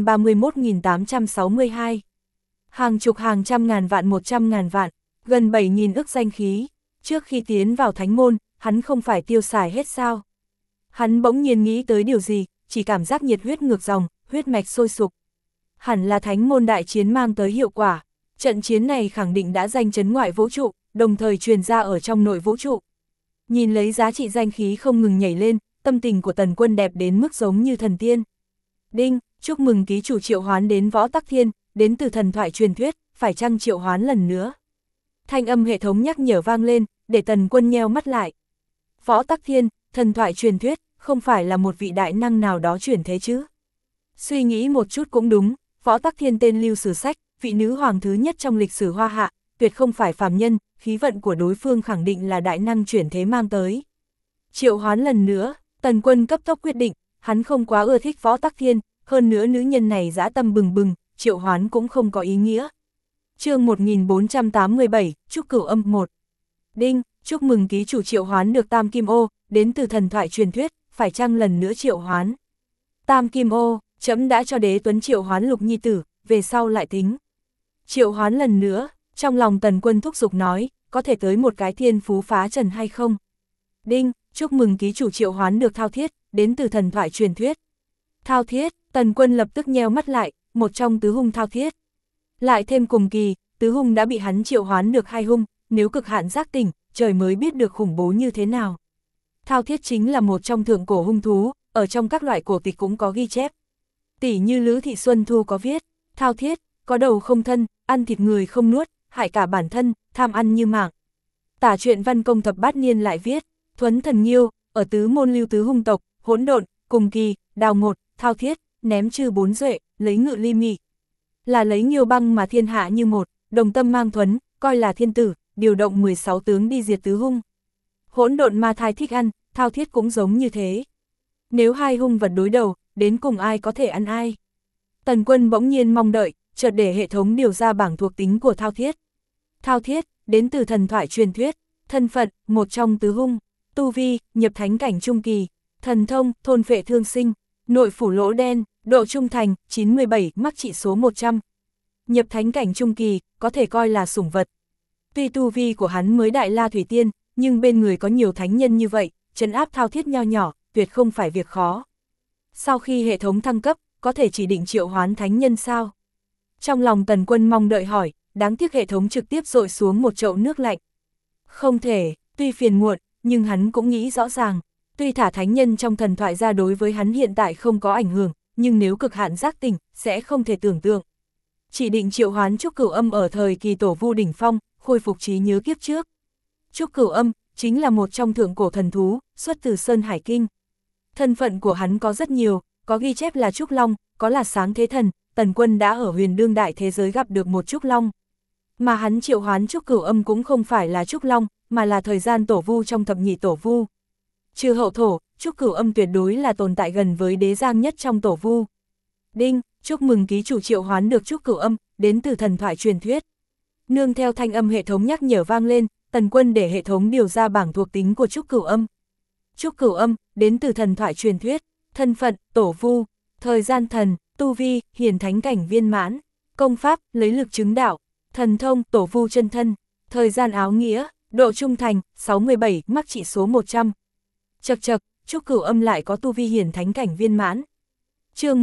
531.862. Hàng chục hàng trăm ngàn vạn 100.000 vạn, gần 7.000 ức danh khí. Trước khi tiến vào thánh môn, hắn không phải tiêu xài hết sao? Hắn bỗng nhiên nghĩ tới điều gì, chỉ cảm giác nhiệt huyết ngược dòng, huyết mạch sôi sục. Hẳn là thánh môn đại chiến mang tới hiệu quả. Trận chiến này khẳng định đã danh chấn ngoại vũ trụ, đồng thời truyền ra ở trong nội vũ trụ. Nhìn lấy giá trị danh khí không ngừng nhảy lên, tâm tình của Tần Quân đẹp đến mức giống như thần tiên. Đinh, chúc mừng ký chủ triệu hoán đến Võ Tắc Thiên, đến từ thần thoại truyền thuyết, phải chăng triệu hoán lần nữa? Thanh âm hệ thống nhắc nhở vang lên, để Tần Quân nheo mắt lại. Võ Tắc Thiên, thần thoại truyền thuyết, không phải là một vị đại năng nào đó chuyển thế chứ? Suy nghĩ một chút cũng đúng, Võ Tắc Thiên tên lưu sử sách, vị nữ hoàng thứ nhất trong lịch sử Hoa Hạ, tuyệt không phải phàm nhân, khí vận của đối phương khẳng định là đại năng chuyển thế mang tới. Triệu hoán lần nữa, Tần Quân cấp tốc quyết định, hắn không quá ưa thích Võ Tắc Thiên, hơn nữa nữ nhân này dã tâm bừng bừng, triệu hoán cũng không có ý nghĩa. Chương 1487, Trúc Cửu Âm 1. Đinh, chúc mừng ký chủ triệu hoán được Tam Kim Ô, đến từ thần thoại truyền thuyết, phải chăng lần nữa triệu hoán? Tam Kim Ô, trẫm đã cho Đế Tuấn triệu hoán Lục Nhi Tử, về sau lại tính. Triệu hoán lần nữa, trong lòng Tần Quân thúc giục nói, có thể tới một cái thiên phú phá trần hay không? Đinh, chúc mừng ký chủ triệu hoán được Thao Thiết, đến từ thần thoại truyền thuyết. Thao Thiết, Tần Quân lập tức nheo mắt lại, một trong tứ hung Thao Thiết. Lại thêm cùng kỳ, tứ hung đã bị hắn triệu hoán được 2 hung, nếu cực hạn giác tỉnh, trời mới biết được khủng bố như thế nào. Thao Thiết chính là một trong thượng cổ hung thú, ở trong các loại cổ tịch cũng có ghi chép. Tỷ như Lữ Thị Xuân Thu có viết, Thao Thiết, có đầu không thân, ăn thịt người không nuốt, hại cả bản thân, tham ăn như mạng. Tả truyện Văn Công Thập Bát Niên lại viết, Thuấn Thần Nghiêu, ở tứ môn lưu tứ hung tộc, Hỗn Độn, Cùng Kỳ, Đào Ngột, Thao Thiết, ném trừ 4 duệ, lấy ngự ly mị. Là lấy Nghiêu băng mà thiên hạ như một, đồng tâm mang Thuấn, coi là thiên tử, điều động 16 tướng đi diệt tứ hung. Hỗn Độn ma thai thích ăn, Thao Thiết cũng giống như thế. Nếu 2 hung vật đối đầu, đến cùng ai có thể ăn ai? Tần Quân bỗng nhiên mong đợi, chợt để hệ thống điều ra bảng thuộc tính của Thao Thiết. Thao Thiết, đến từ thần thoại truyền thuyết, thân phận, một trong tứ hung, tu vi, nhập thánh cảnh trung kỳ, thần thông, thôn phệ thương sinh, nội phủ lỗ đen, độ trung thành, 97, mắc trị số 100. Nhập thánh cảnh trung kỳ, có thể coi là sủng vật. Tuy tu vi của hắn mới đại la thủy tiên, nhưng bên người có nhiều thánh nhân như vậy, trấn áp Thao Thiết nho nhỏ, tuyệt không phải việc khó. Sau khi hệ thống thăng cấp, có thể chỉ định triệu hoán thánh nhân sao? Trong lòng Tần Quân mong đợi hỏi, đáng tiếc hệ thống trực tiếp dội xuống một chậu nước lạnh. Không thể, tuy phiền muộn, nhưng hắn cũng nghĩ rõ ràng, tuy thả thánh nhân trong thần thoại ra đối với hắn hiện tại không có ảnh hưởng, nhưng nếu cực hạn giác tỉnh, sẽ không thể tưởng tượng. Chỉ định triệu hoán Trúc Cửu Âm ở thời kỳ tổ vu đỉnh phong, khôi phục trí nhớ kiếp trước. Trúc Cửu Âm, chính là một trong thượng cổ thần thú, xuất từ Sơn Hải Kinh. Thân phận của hắn có rất nhiều, có ghi chép là Trúc Long, có là sáng thế thần, Tần Quân đã ở huyền đương đại thế giới gặp được một Trúc Long. Mà hắn triệu hoán Trúc Cửu Âm cũng không phải là Trúc Long, mà là thời gian tổ vu trong thập nhị tổ vu. Trừ hậu thổ, Trúc Cửu Âm tuyệt đối là tồn tại gần với đế giang nhất trong tổ vu. Đinh, chúc mừng ký chủ triệu hoán được Trúc Cửu Âm, đến từ thần thoại truyền thuyết. Nương theo thanh âm hệ thống nhắc nhở vang lên, Tần Quân để hệ thống điều ra bảng thuộc tính của Trúc Cửu Âm. Trúc Cửu Âm, đến từ thần thoại truyền thuyết, thân phận, tổ vu, thời gian thần, tu vi, hiển thánh cảnh viên mãn, công pháp, lấy lực chứng đạo, thần thông, tổ vu chân thân, thời gian áo nghĩa, độ trung thành, 67, mắc trị số 100. Chậc chậc, Trúc Cửu Âm lại có tu vi hiển thánh cảnh viên mãn. Chương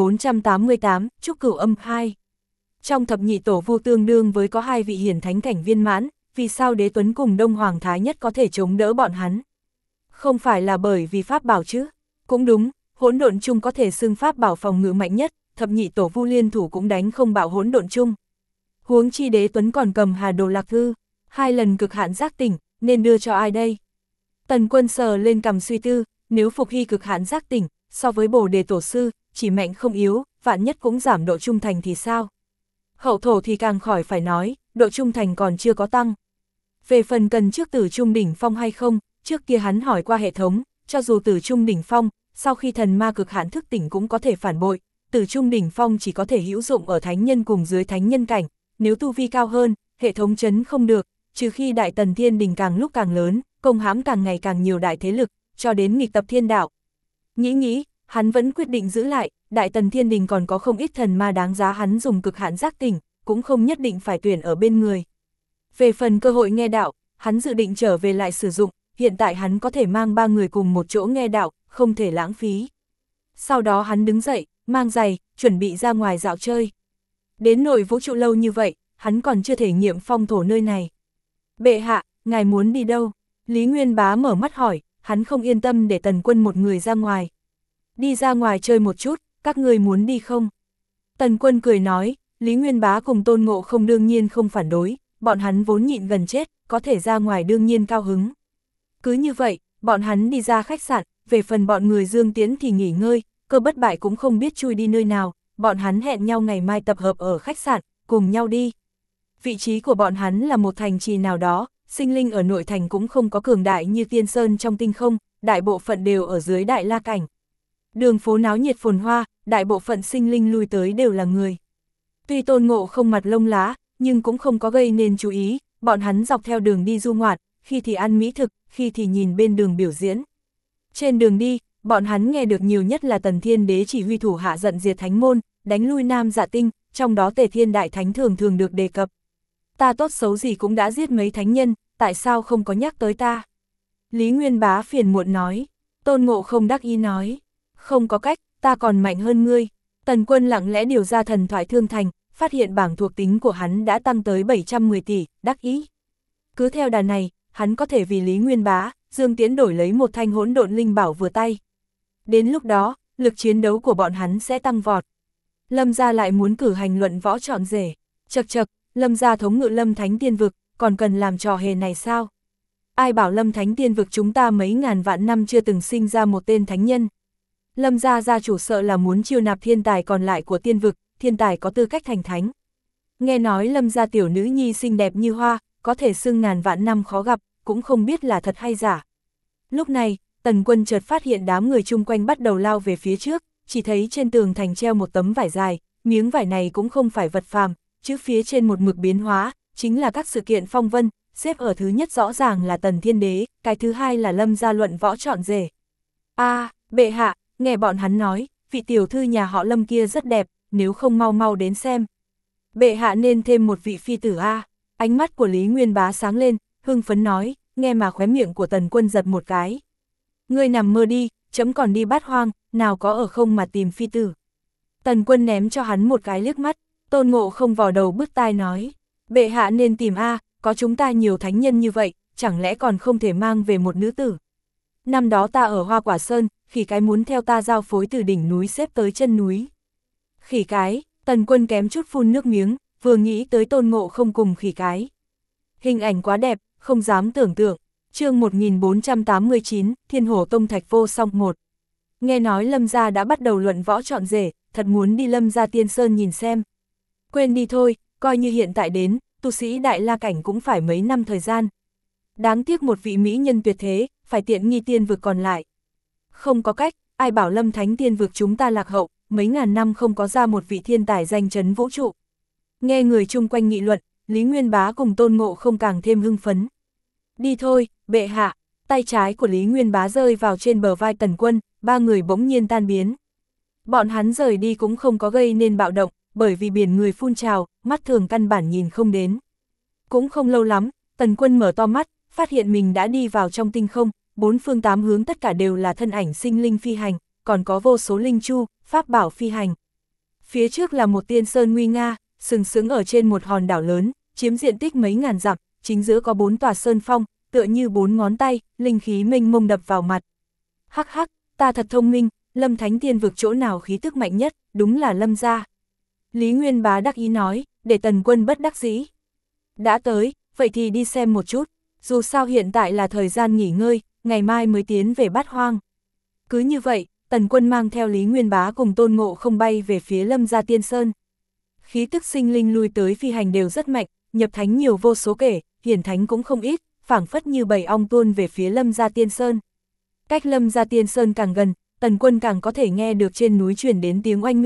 1488, Trúc Cửu Âm 2. Trong thập nhị tổ vu tương đương với có 2 vị hiển thánh cảnh viên mãn, vì sao Đế Tuấn cùng Đông Hoàng Thái Nhất có thể chống đỡ bọn hắn? Không phải là bởi vì pháp bảo chứ? Cũng đúng, hỗn độn chung có thể xưng pháp bảo phòng ngự mạnh nhất, thập nhị tổ vu liên thủ cũng đánh không bạo hỗn độn chung. Huống chi Đế Tuấn còn cầm Hà Đồ Lạc Thư, 2 lần cực hạn giác tỉnh, nên đưa cho ai đây? Tần Quân sờ lên cằm suy tư, nếu Phục Hy cực hạn giác tỉnh, so với Bồ Đề Tổ Sư, chỉ mạnh không yếu, vạn nhất cũng giảm độ trung thành thì sao? Hậu thổ thì càng khỏi phải nói, độ trung thành còn chưa có tăng. Về phần cần trước tử trung đỉnh phong hay không, trước kia hắn hỏi qua hệ thống, cho dù tử trung đỉnh phong, sau khi thần ma cực hạn thức tỉnh cũng có thể phản bội, tử trung đỉnh phong chỉ có thể hữu dụng ở thánh nhân cùng dưới thánh nhân cảnh, nếu tu vi cao hơn, hệ thống chấn không được, trừ khi Đại Tần Thiên Đình càng lúc càng lớn, công hãm càng ngày càng nhiều đại thế lực, cho đến nghịch tập thiên đạo. Nghĩ, hắn vẫn quyết định giữ lại, Đại Tần Thiên Đình còn có không ít thần ma đáng giá hắn dùng cực hạn giác tỉnh, cũng không nhất định phải tuyển ở bên người. Về phần cơ hội nghe đạo, hắn dự định trở về lại sử dụng, hiện tại hắn có thể mang 3 người cùng một chỗ nghe đạo, không thể lãng phí. Sau đó hắn đứng dậy, mang giày, chuẩn bị ra ngoài dạo chơi. Đến nội vũ trụ lâu như vậy, hắn còn chưa thể nghiệm phong thổ nơi này. Bệ hạ, ngài muốn đi đâu? Lý Nguyên Bá mở mắt hỏi, hắn không yên tâm để Tần Quân một người ra ngoài. Đi ra ngoài chơi một chút, các người muốn đi không? Tần Quân cười nói, Lý Nguyên Bá cùng Tôn Ngộ Không đương nhiên không phản đối, bọn hắn vốn nhịn gần chết, có thể ra ngoài đương nhiên cao hứng. Cứ như vậy, bọn hắn đi ra khách sạn, về phần bọn người Dương Tiễn thì nghỉ ngơi, Cơ Bất Bại cũng không biết chui đi nơi nào, bọn hắn hẹn nhau ngày mai tập hợp ở khách sạn, cùng nhau đi. Vị trí của bọn hắn là một thành trì nào đó, sinh linh ở nội thành cũng không có cường đại như Tiên Sơn trong tinh không, đại bộ phận đều ở dưới Đại La Cảnh. Đường phố náo nhiệt phồn hoa, đại bộ phận sinh linh lui tới đều là người. Tuy Tôn Ngộ Không mặt lông lá, nhưng cũng không có gây nên chú ý, bọn hắn dọc theo đường đi du ngoạn, khi thì ăn mỹ thực, khi thì nhìn bên đường biểu diễn. Trên đường đi, bọn hắn nghe được nhiều nhất là Tần Thiên Đế chỉ huy thủ hạ giận diệt thánh môn, đánh lui Nam Dạ Tinh, trong đó Tề Thiên Đại Thánh thường thường được đề cập. Ta tốt xấu gì cũng đã giết mấy thánh nhân, tại sao không có nhắc tới ta? Lý Nguyên Bá phiền muộn nói. Tôn Ngộ Không đắc ý nói, không có cách, ta còn mạnh hơn ngươi. Tần Quân lặng lẽ điều ra thần thoại thương thành, phát hiện bảng thuộc tính của hắn đã tăng tới 710 tỷ, đắc ý. Cứ theo đà này, hắn có thể vì Lý Nguyên Bá, Dương Tiễn đổi lấy một thanh hỗn độn linh bảo vừa tay. Đến lúc đó, lực chiến đấu của bọn hắn sẽ tăng vọt. Lâm gia lại muốn cử hành luận võ chọn rể. Chậc chậc, Lâm gia thống ngự Lâm Thánh Tiên Vực, còn cần làm trò hề này sao? Ai bảo Lâm Thánh Tiên Vực chúng ta mấy ngàn vạn năm chưa từng sinh ra một tên thánh nhân. Lâm gia gia chủ sợ là muốn chiêu nạp thiên tài còn lại của tiên vực, thiên tài có tư cách thành thánh. Nghe nói Lâm gia tiểu nữ nhi xinh đẹp như hoa, có thể xưng ngàn vạn năm khó gặp, cũng không biết là thật hay giả. Lúc này, Tần Quân chợt phát hiện đám người chung quanh bắt đầu lao về phía trước, chỉ thấy trên tường thành treo một tấm vải dài, miếng vải này cũng không phải vật phàm, chữ phía trên một mực biến hóa, chính là các sự kiện phong vân, xếp ở thứ nhất rõ ràng là Tần Thiên Đế, cái thứ hai là Lâm gia luận võ chọn rể. Bệ hạ, nghe bọn hắn nói, vị tiểu thư nhà họ Lâm kia rất đẹp, nếu không mau mau đến xem. Bệ hạ nên thêm một vị phi tử Ánh mắt của Lý Nguyên Bá sáng lên, hưng phấn nói, nghe mà khóe miệng của Tần Quân giật một cái. Ngươi nằm mơ đi, chấm còn đi Bát Hoang, nào có ở không mà tìm phi tử. Tần Quân ném cho hắn một cái liếc mắt, Tôn Ngộ Không vò đầu bứt tai nói, bệ hạ nên tìm có chúng ta nhiều thánh nhân như vậy, chẳng lẽ còn không thể mang về một nữ tử. Năm đó ta ở Hoa Quả Sơn, khỉ cái muốn theo ta giao phối từ đỉnh núi xếp tới chân núi. Khỉ cái, Tần Quân kém chút phun nước miếng, vừa nghĩ tới Tôn Ngộ Không cùng khỉ cái. Hình ảnh quá đẹp, không dám tưởng tượng. Chương 1489, Thiên Hổ Tông Thạch Vô Song 1. Nghe nói Lâm gia đã bắt đầu luận võ chọn rể, thật muốn đi Lâm gia Tiên Sơn nhìn xem. Quên đi thôi, coi như hiện tại đến, tu sĩ Đại La Cảnh cũng phải mấy năm thời gian. Đáng tiếc một vị mỹ nhân tuyệt thế, phải tiện nghi tiên vực còn lại. Không có cách, ai bảo Lâm Thánh Tiên vực chúng ta lạc hậu, mấy ngàn năm không có ra một vị thiên tài danh chấn vũ trụ. Nghe người chung quanh nghị luận, Lý Nguyên Bá cùng Tôn Ngộ Không càng thêm hưng phấn. Đi thôi, bệ hạ, tay trái của Lý Nguyên Bá rơi vào trên bờ vai Tần Quân, ba người bỗng nhiên tan biến. Bọn hắn rời đi cũng không có gây nên bạo động, bởi vì biển người phun trào, mắt thường căn bản nhìn không đến. Cũng không lâu lắm, Tần Quân mở to mắt, phát hiện mình đã đi vào trong tinh không, bốn phương tám hướng tất cả đều là thân ảnh sinh linh phi hành, còn có vô số linh chu, pháp bảo phi hành. Phía trước là một tiên sơn nguy nga, sừng sững ở trên một hòn đảo lớn, chiếm diện tích mấy ngàn dặm, chính giữa có 4 tòa sơn phong, tựa như 4 ngón tay, linh khí mênh mông đập vào mặt. Hắc hắc, ta thật thông minh, Lâm Thánh Tiên vực chỗ nào khí tức mạnh nhất, đúng là Lâm gia. Lý Nguyên Bá đắc ý nói, để Tần Quân bất đắc dĩ. Đã tới, vậy thì đi xem một chút, dù sao hiện tại là thời gian nghỉ ngơi, ngày mai mới tiến về Bát Hoang. Cứ như vậy, Tần Quân mang theo Lý Nguyên Bá cùng Tôn Ngộ Không bay về phía Lâm gia Tiên Sơn. Khí tức sinh linh lui tới phi hành đều rất mạnh, nhập thánh nhiều vô số kể, hiển thánh cũng không ít, phảng phất như bầy ong tuôn về phía Lâm gia Tiên Sơn. Cách Lâm gia Tiên Sơn càng gần, Tần Quân càng có thể nghe được trên núi truyền đến tiếng oanh minh,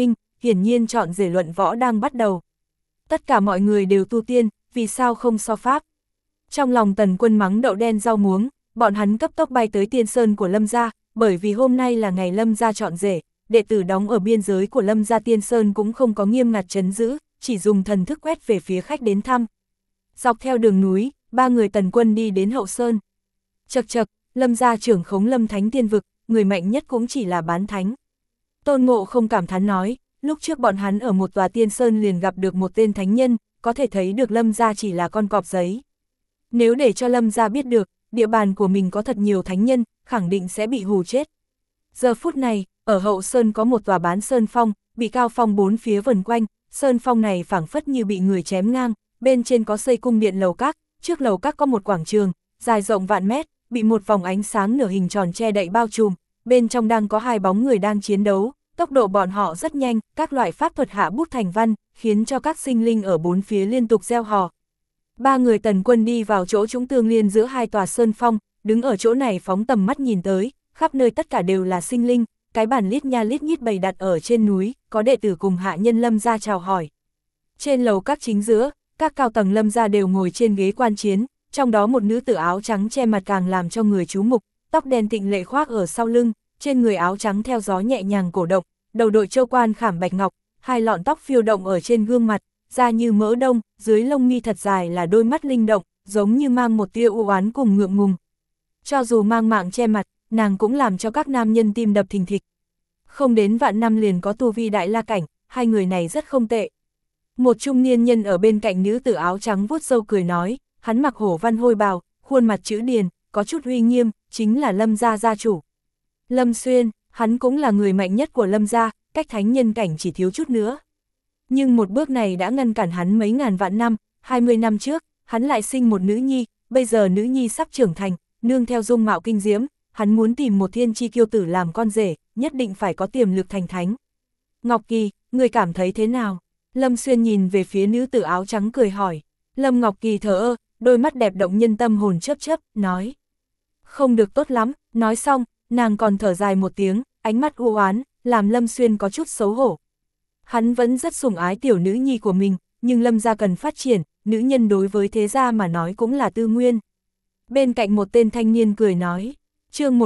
hiển nhiên chọn rể luận võ đang bắt đầu. Tất cả mọi người đều tu tiên, vì sao không so pháp? Trong lòng Tần Quân mắng đậu đen rau muống, bọn hắn cấp tốc bay tới Tiên Sơn của Lâm gia, bởi vì hôm nay là ngày Lâm gia chọn rể, đệ tử đóng ở biên giới của Lâm gia Tiên Sơn cũng không có nghiêm ngặt trấn giữ, chỉ dùng thần thức quét về phía khách đến thăm. Dọc theo đường núi, ba người Tần Quân đi đến Hậu Sơn. Chậc chậc, Lâm gia trưởng khống Lâm Thánh Tiên vực, người mạnh nhất cũng chỉ là bán thánh. Tôn Ngộ không cảm thán nói, lúc trước bọn hắn ở một tòa Tiên Sơn liền gặp được một tên thánh nhân, có thể thấy được Lâm gia chỉ là con cọp giấy. Nếu để cho Lâm gia biết được, địa bàn của mình có thật nhiều thánh nhân, khẳng định sẽ bị hù chết. Giờ phút này, ở Hậu Sơn có một tòa bán sơn phong, bị cao phong bốn phía vần quanh, sơn phong này phảng phất như bị người chém ngang, bên trên có xây cung điện lầu các, trước lầu các có một quảng trường, dài rộng vạn mét, bị một vòng ánh sáng nửa hình tròn che đậy bao trùm, bên trong đang có hai bóng người đang chiến đấu, tốc độ bọn họ rất nhanh, các loại pháp thuật hạ bút thành văn, khiến cho các sinh linh ở bốn phía liên tục reo hò. Ba người Tần Quân đi vào chỗ chúng tương liên giữa hai tòa sơn phong, đứng ở chỗ này phóng tầm mắt nhìn tới, khắp nơi tất cả đều là sinh linh, cái bàn lít nha lít nhít bày đặt ở trên núi, có đệ tử cùng hạ nhân Lâm gia chào hỏi. Trên lầu các chính giữa, các cao tầng Lâm gia đều ngồi trên ghế quan chiến, trong đó một nữ tử áo trắng che mặt càng làm cho người chú mục, tóc đen tịnh lệ khoác ở sau lưng, trên người áo trắng theo gió nhẹ nhàng cổ động, đầu đội châu quan khảm bạch ngọc, hai lọn tóc phiêu động ở trên gương mặt, da như mỡ đông, dưới lông mi thật dài là đôi mắt linh động, giống như mang một tia u oán cùng ngượng ngùng. Cho dù mang mạng che mặt, nàng cũng làm cho các nam nhân tim đập thình thịch. Không đến vạn năm liền có tu vi đại la cảnh, hai người này rất không tệ. Một trung niên nhân ở bên cạnh nữ tử áo trắng vuốt râu cười nói, hắn mặc hổ văn hôi bào, khuôn mặt chữ điền, có chút uy nghiêm, chính là Lâm gia gia chủ. Lâm Xuyên, hắn cũng là người mạnh nhất của Lâm gia, cách thánh nhân cảnh chỉ thiếu chút nữa. Nhưng một bước này đã ngăn cản hắn mấy ngàn vạn năm, 20 năm trước, hắn lại sinh một nữ nhi, bây giờ nữ nhi sắp trưởng thành, nương theo dung mạo kinh diễm, hắn muốn tìm một thiên chi kiêu tử làm con rể, nhất định phải có tiềm lực thành thánh. Ngọc Kỳ, người cảm thấy thế nào? Lâm Xuyên nhìn về phía nữ tử áo trắng cười hỏi. Lâm Ngọc Kỳ thở ơ, đôi mắt đẹp động nhân tâm hồn chớp chớp, nói. Không được tốt lắm, nói xong, nàng còn thở dài một tiếng, ánh mắt u oán, làm Lâm Xuyên có chút xấu hổ. Hắn vẫn rất sủng ái tiểu nữ nhi của mình, nhưng Lâm gia cần phát triển, nữ nhân đối với thế gia mà nói cũng là tư nguyên. Bên cạnh một tên thanh niên cười nói, chương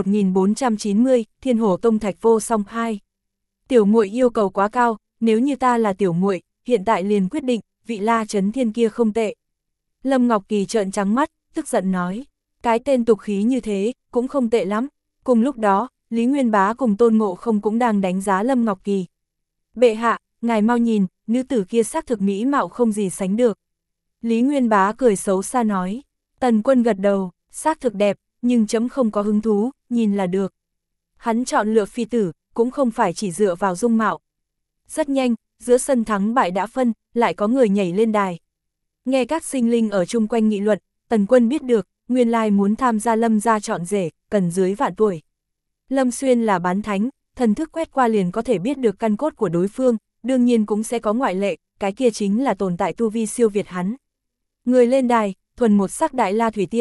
1490, Thiên Hổ Tông Thạch Vô Song 2. Tiểu muội yêu cầu quá cao, nếu như ta là tiểu muội, hiện tại liền quyết định, vị La Chấn Thiên kia không tệ. Lâm Ngọc Kỳ trợn trắng mắt, tức giận nói, cái tên tục khí như thế, cũng không tệ lắm. Cùng lúc đó, Lý Nguyên Bá cùng Tôn Ngộ Không cũng đang đánh giá Lâm Ngọc Kỳ. Bệ hạ, ngài mau nhìn, nữ tử kia xác thực mỹ mạo không gì sánh được. Lý Nguyên Bá cười xấu xa nói, Tần Quân gật đầu, xác thực đẹp, nhưng chấm không có hứng thú, nhìn là được. Hắn chọn lựa phi tử, cũng không phải chỉ dựa vào dung mạo. Rất nhanh, giữa sân thắng bại đã phân, lại có người nhảy lên đài. Nghe các sinh linh ở chung quanh nghị luận, Tần Quân biết được, nguyên lai muốn tham gia Lâm gia chọn rể, cần dưới vạn tuổi. Lâm Xuyên là bán thánh, thần thức quét qua liền có thể biết được căn cốt của đối phương, đương nhiên cũng sẽ có ngoại lệ, cái kia chính là tồn tại tu vi siêu việt hắn. Người lên đài, thuần một sắc Đại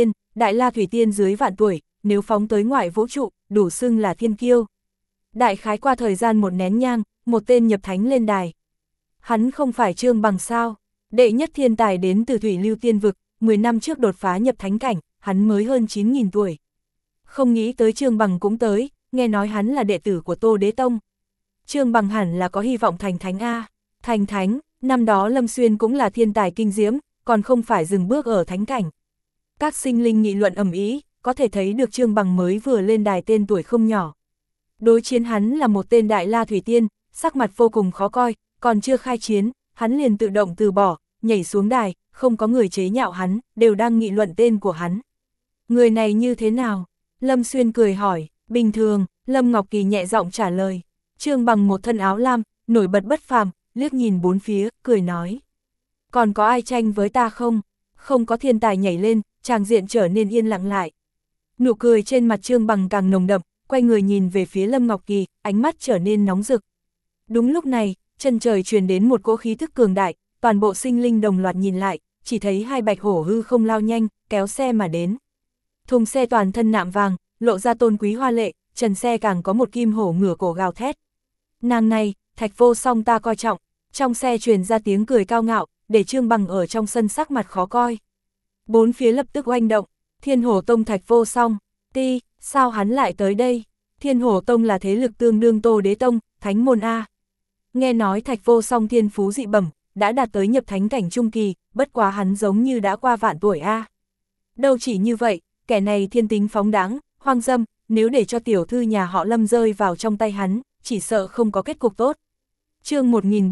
La Thủy Tiên dưới vạn tuổi, nếu phóng tới ngoại vũ trụ, đủ xưng là thiên kiêu. Đại khái qua thời gian một nén nhang, một tên nhập thánh lên đài. Hắn không phải Trương Bằng sao, đệ nhất thiên tài đến từ Thủy Lưu Tiên vực, 10 năm trước đột phá nhập thánh cảnh, hắn mới hơn 9.000 tuổi. Không nghĩ tới Trương Bằng cũng tới, nghe nói hắn là đệ tử của Tô Đế Tông. Trương Bằng hẳn là có hy vọng thành thánh A. Thành thánh, năm đó Lâm Xuyên cũng là thiên tài kinh diễm, còn không phải dừng bước ở thánh cảnh. Các sinh linh nghị luận ầm ĩ, có thể thấy được Trương Bằng mới vừa lên đài tên tuổi không nhỏ. Đối chiến hắn là một tên Đại La Thủy Tiên, sắc mặt vô cùng khó coi, còn chưa khai chiến, hắn liền tự động từ bỏ, nhảy xuống đài, không có người chế nhạo hắn, đều đang nghị luận tên của hắn. Người này như thế nào? Lâm Xuyên cười hỏi, bình thường, Lâm Ngọc Kỳ nhẹ giọng trả lời. Trương Bằng một thân áo lam, nổi bật bất phàm, liếc nhìn bốn phía, cười nói. Còn có ai tranh với ta không? Không có thiên tài nhảy lên, tràng diện trở nên yên lặng lại. Nụ cười trên mặt Trương Bằng càng nồng đậm, quay người nhìn về phía Lâm Ngọc Kỳ, ánh mắt trở nên nóng rực. Đúng lúc này, chân trời truyền đến một cỗ khí thức cường đại, toàn bộ sinh linh đồng loạt nhìn lại, chỉ thấy hai bạch hổ hư không lao nhanh, kéo xe mà đến. Thùng xe toàn thân nạm vàng, lộ ra tôn quý hoa lệ, trần xe càng có một kim hổ ngửa cổ gào thét. Nàng này, Thạch Vô Song ta coi trọng. Trong xe truyền ra tiếng cười cao ngạo, để Trương Bằng ở trong sân sắc mặt khó coi. Bốn phía lập tức oanh động, Thiên Hổ Tông Thạch Vô Song, sao hắn lại tới đây? Thiên Hổ Tông là thế lực tương đương Tô Đế Tông, thánh môn A. Nghe nói Thạch Vô Song thiên phú dị bẩm, đã đạt tới nhập thánh cảnh trung kỳ, bất quá hắn giống như đã qua vạn tuổi A. Đâu chỉ như vậy, kẻ này thiên tính phóng đãng, hoang dâm, nếu để cho tiểu thư nhà họ Lâm rơi vào trong tay hắn, chỉ sợ không có kết cục tốt. Chương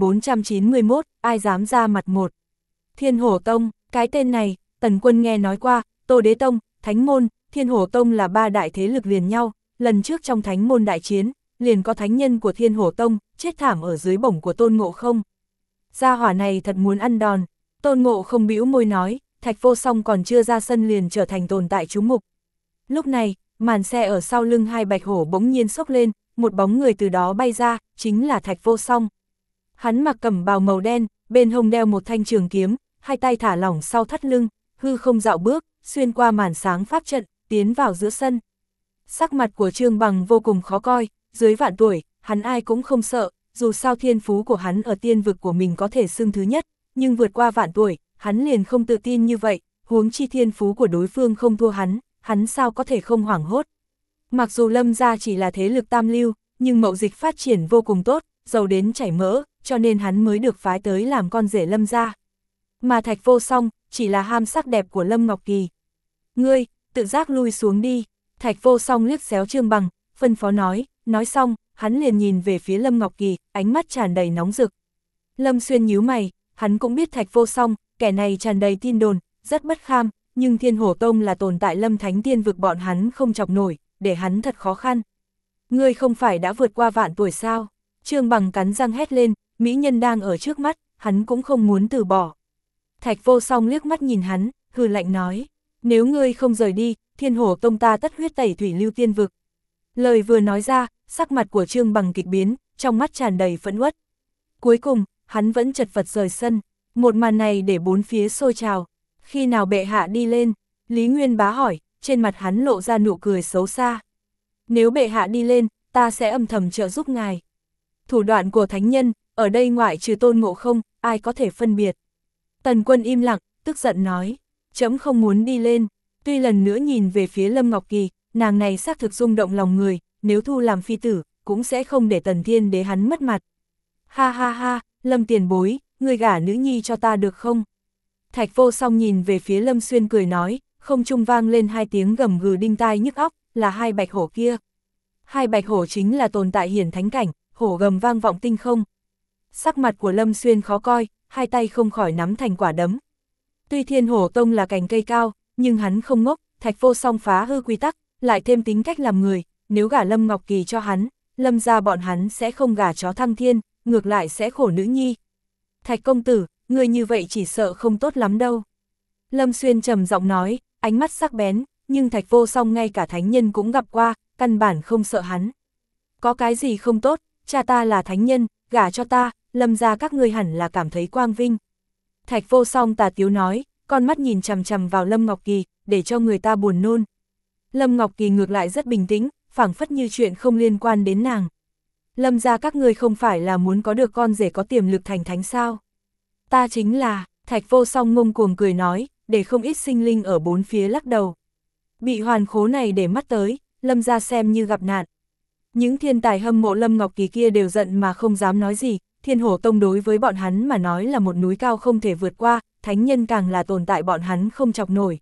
1491, ai dám ra mặt một. Thiên Hổ Tông, cái tên này, Tần Quân nghe nói qua, Tô Đế Tông, Thánh Môn, Thiên Hổ Tông là ba đại thế lực liền nhau, lần trước trong Thánh Môn đại chiến, liền có thánh nhân của Thiên Hổ Tông, chết thảm ở dưới bổng của Tôn Ngộ Không. Gia hỏa này thật muốn ăn đòn, Tôn Ngộ Không bĩu môi nói, Thạch Vô Song còn chưa ra sân liền trở thành tồn tại chú mục. Lúc này, màn xe ở sau lưng hai bạch hổ bỗng nhiên xốc lên, một bóng người từ đó bay ra, chính là Thạch Vô Song. Hắn mặc cẩm bào màu đen, bên hông đeo một thanh trường kiếm, hai tay thả lỏng sau thắt lưng, hư không dạo bước, xuyên qua màn sáng pháp trận, tiến vào giữa sân. Sắc mặt của Trương Bằng vô cùng khó coi, dưới vạn tuổi, hắn ai cũng không sợ, dù sao thiên phú của hắn ở tiên vực của mình có thể xưng thứ nhất, nhưng vượt qua vạn tuổi, hắn liền không tự tin như vậy, huống chi thiên phú của đối phương không thua hắn sao có thể không hoảng hốt. Mặc dù Lâm gia chỉ là thế lực tam lưu, nhưng mậu dịch phát triển vô cùng tốt, giàu đến chảy mỡ, cho nên hắn mới được phái tới làm con rể Lâm gia. Mà Thạch Vô Song, chỉ là ham sắc đẹp của Lâm Ngọc Kỳ. Ngươi, tự giác lui xuống đi. Thạch Vô Song liếc xéo Trương Bằng, phân phó nói xong, hắn liền nhìn về phía Lâm Ngọc Kỳ, ánh mắt tràn đầy nóng rực. Lâm Xuyên nhíu mày, hắn cũng biết Thạch Vô Song, kẻ này tràn đầy tin đồn, rất bất kham, nhưng Thiên Hổ Tông là tồn tại Lâm Thánh Tiên vực bọn hắn không chọc nổi, để hắn thật khó khăn. Ngươi không phải đã vượt qua vạn tuổi sao? Trương Bằng cắn răng hét lên, mỹ nhân đang ở trước mắt, hắn cũng không muốn từ bỏ. Thạch Vô Song liếc mắt nhìn hắn, hừ lạnh nói, nếu ngươi không rời đi, Thiên Hổ Tông ta tất huyết tẩy thủy lưu tiên vực. Lời vừa nói ra, sắc mặt của Trương Bằng kịch biến, trong mắt tràn đầy phẫn uất. Cuối cùng, hắn vẫn chật vật rời sân, một màn này để bốn phía sôi trào. Khi nào bệ hạ đi lên? Lý Nguyên Bá hỏi, trên mặt hắn lộ ra nụ cười xấu xa. Nếu bệ hạ đi lên, ta sẽ âm thầm trợ giúp ngài. Thủ đoạn của thánh nhân, ở đây ngoại trừ Tôn Ngộ Không, ai có thể phân biệt. Tần Quân im lặng, tức giận nói, trẫm không muốn đi lên. Tuy lần nữa nhìn về phía Lâm Ngọc Kỳ, nàng này xác thực rung động lòng người, nếu thu làm phi tử, cũng sẽ không để Tần Thiên Đế hắn mất mặt. Ha ha ha, Lâm tiền bối, ngươi gả nữ nhi cho ta được không? Thạch Vô Song nhìn về phía Lâm Xuyên cười nói, không trung vang lên hai tiếng gầm gừ đinh tai nhức óc, là hai bạch hổ kia. Hai bạch hổ chính là tồn tại hiển thánh cảnh, hổ gầm vang vọng tinh không. Sắc mặt của Lâm Xuyên khó coi, hai tay không khỏi nắm thành quả đấm. Tuy Thiên Hổ Tông là cành cây cao, nhưng hắn không ngốc, Thạch Vô Song phá hư quy tắc, lại thêm tính cách làm người, nếu gả Lâm Ngọc Kỳ cho hắn, Lâm gia bọn hắn sẽ không gả chó thăng thiên, ngược lại sẽ khổ nữ nhi. Thạch công tử, người như vậy chỉ sợ không tốt lắm đâu. Lâm Xuyên trầm giọng nói, ánh mắt sắc bén, nhưng Thạch Vô Song ngay cả thánh nhân cũng gặp qua, căn bản không sợ hắn. Có cái gì không tốt, cha ta là thánh nhân, gả cho ta, Lâm gia các ngươi hẳn là cảm thấy quang vinh. Thạch Vô Song tà tiếu nói, con mắt nhìn chằm chằm vào Lâm Ngọc Kỳ, để cho người ta buồn nôn. Lâm Ngọc Kỳ ngược lại rất bình tĩnh, phảng phất như chuyện không liên quan đến nàng. Lâm gia các ngươi không phải là muốn có được con rể có tiềm lực thành thánh sao? Ta chính là, Thạch Vô Song ngông cuồng cười nói, để không ít sinh linh ở bốn phía lắc đầu. Bị hoàn khố này để mắt tới, Lâm gia xem như gặp nạn. Những thiên tài hâm mộ Lâm Ngọc Kỳ kia đều giận mà không dám nói gì, Thiên Hổ Tông đối với bọn hắn mà nói là một núi cao không thể vượt qua, thánh nhân càng là tồn tại bọn hắn không chọc nổi.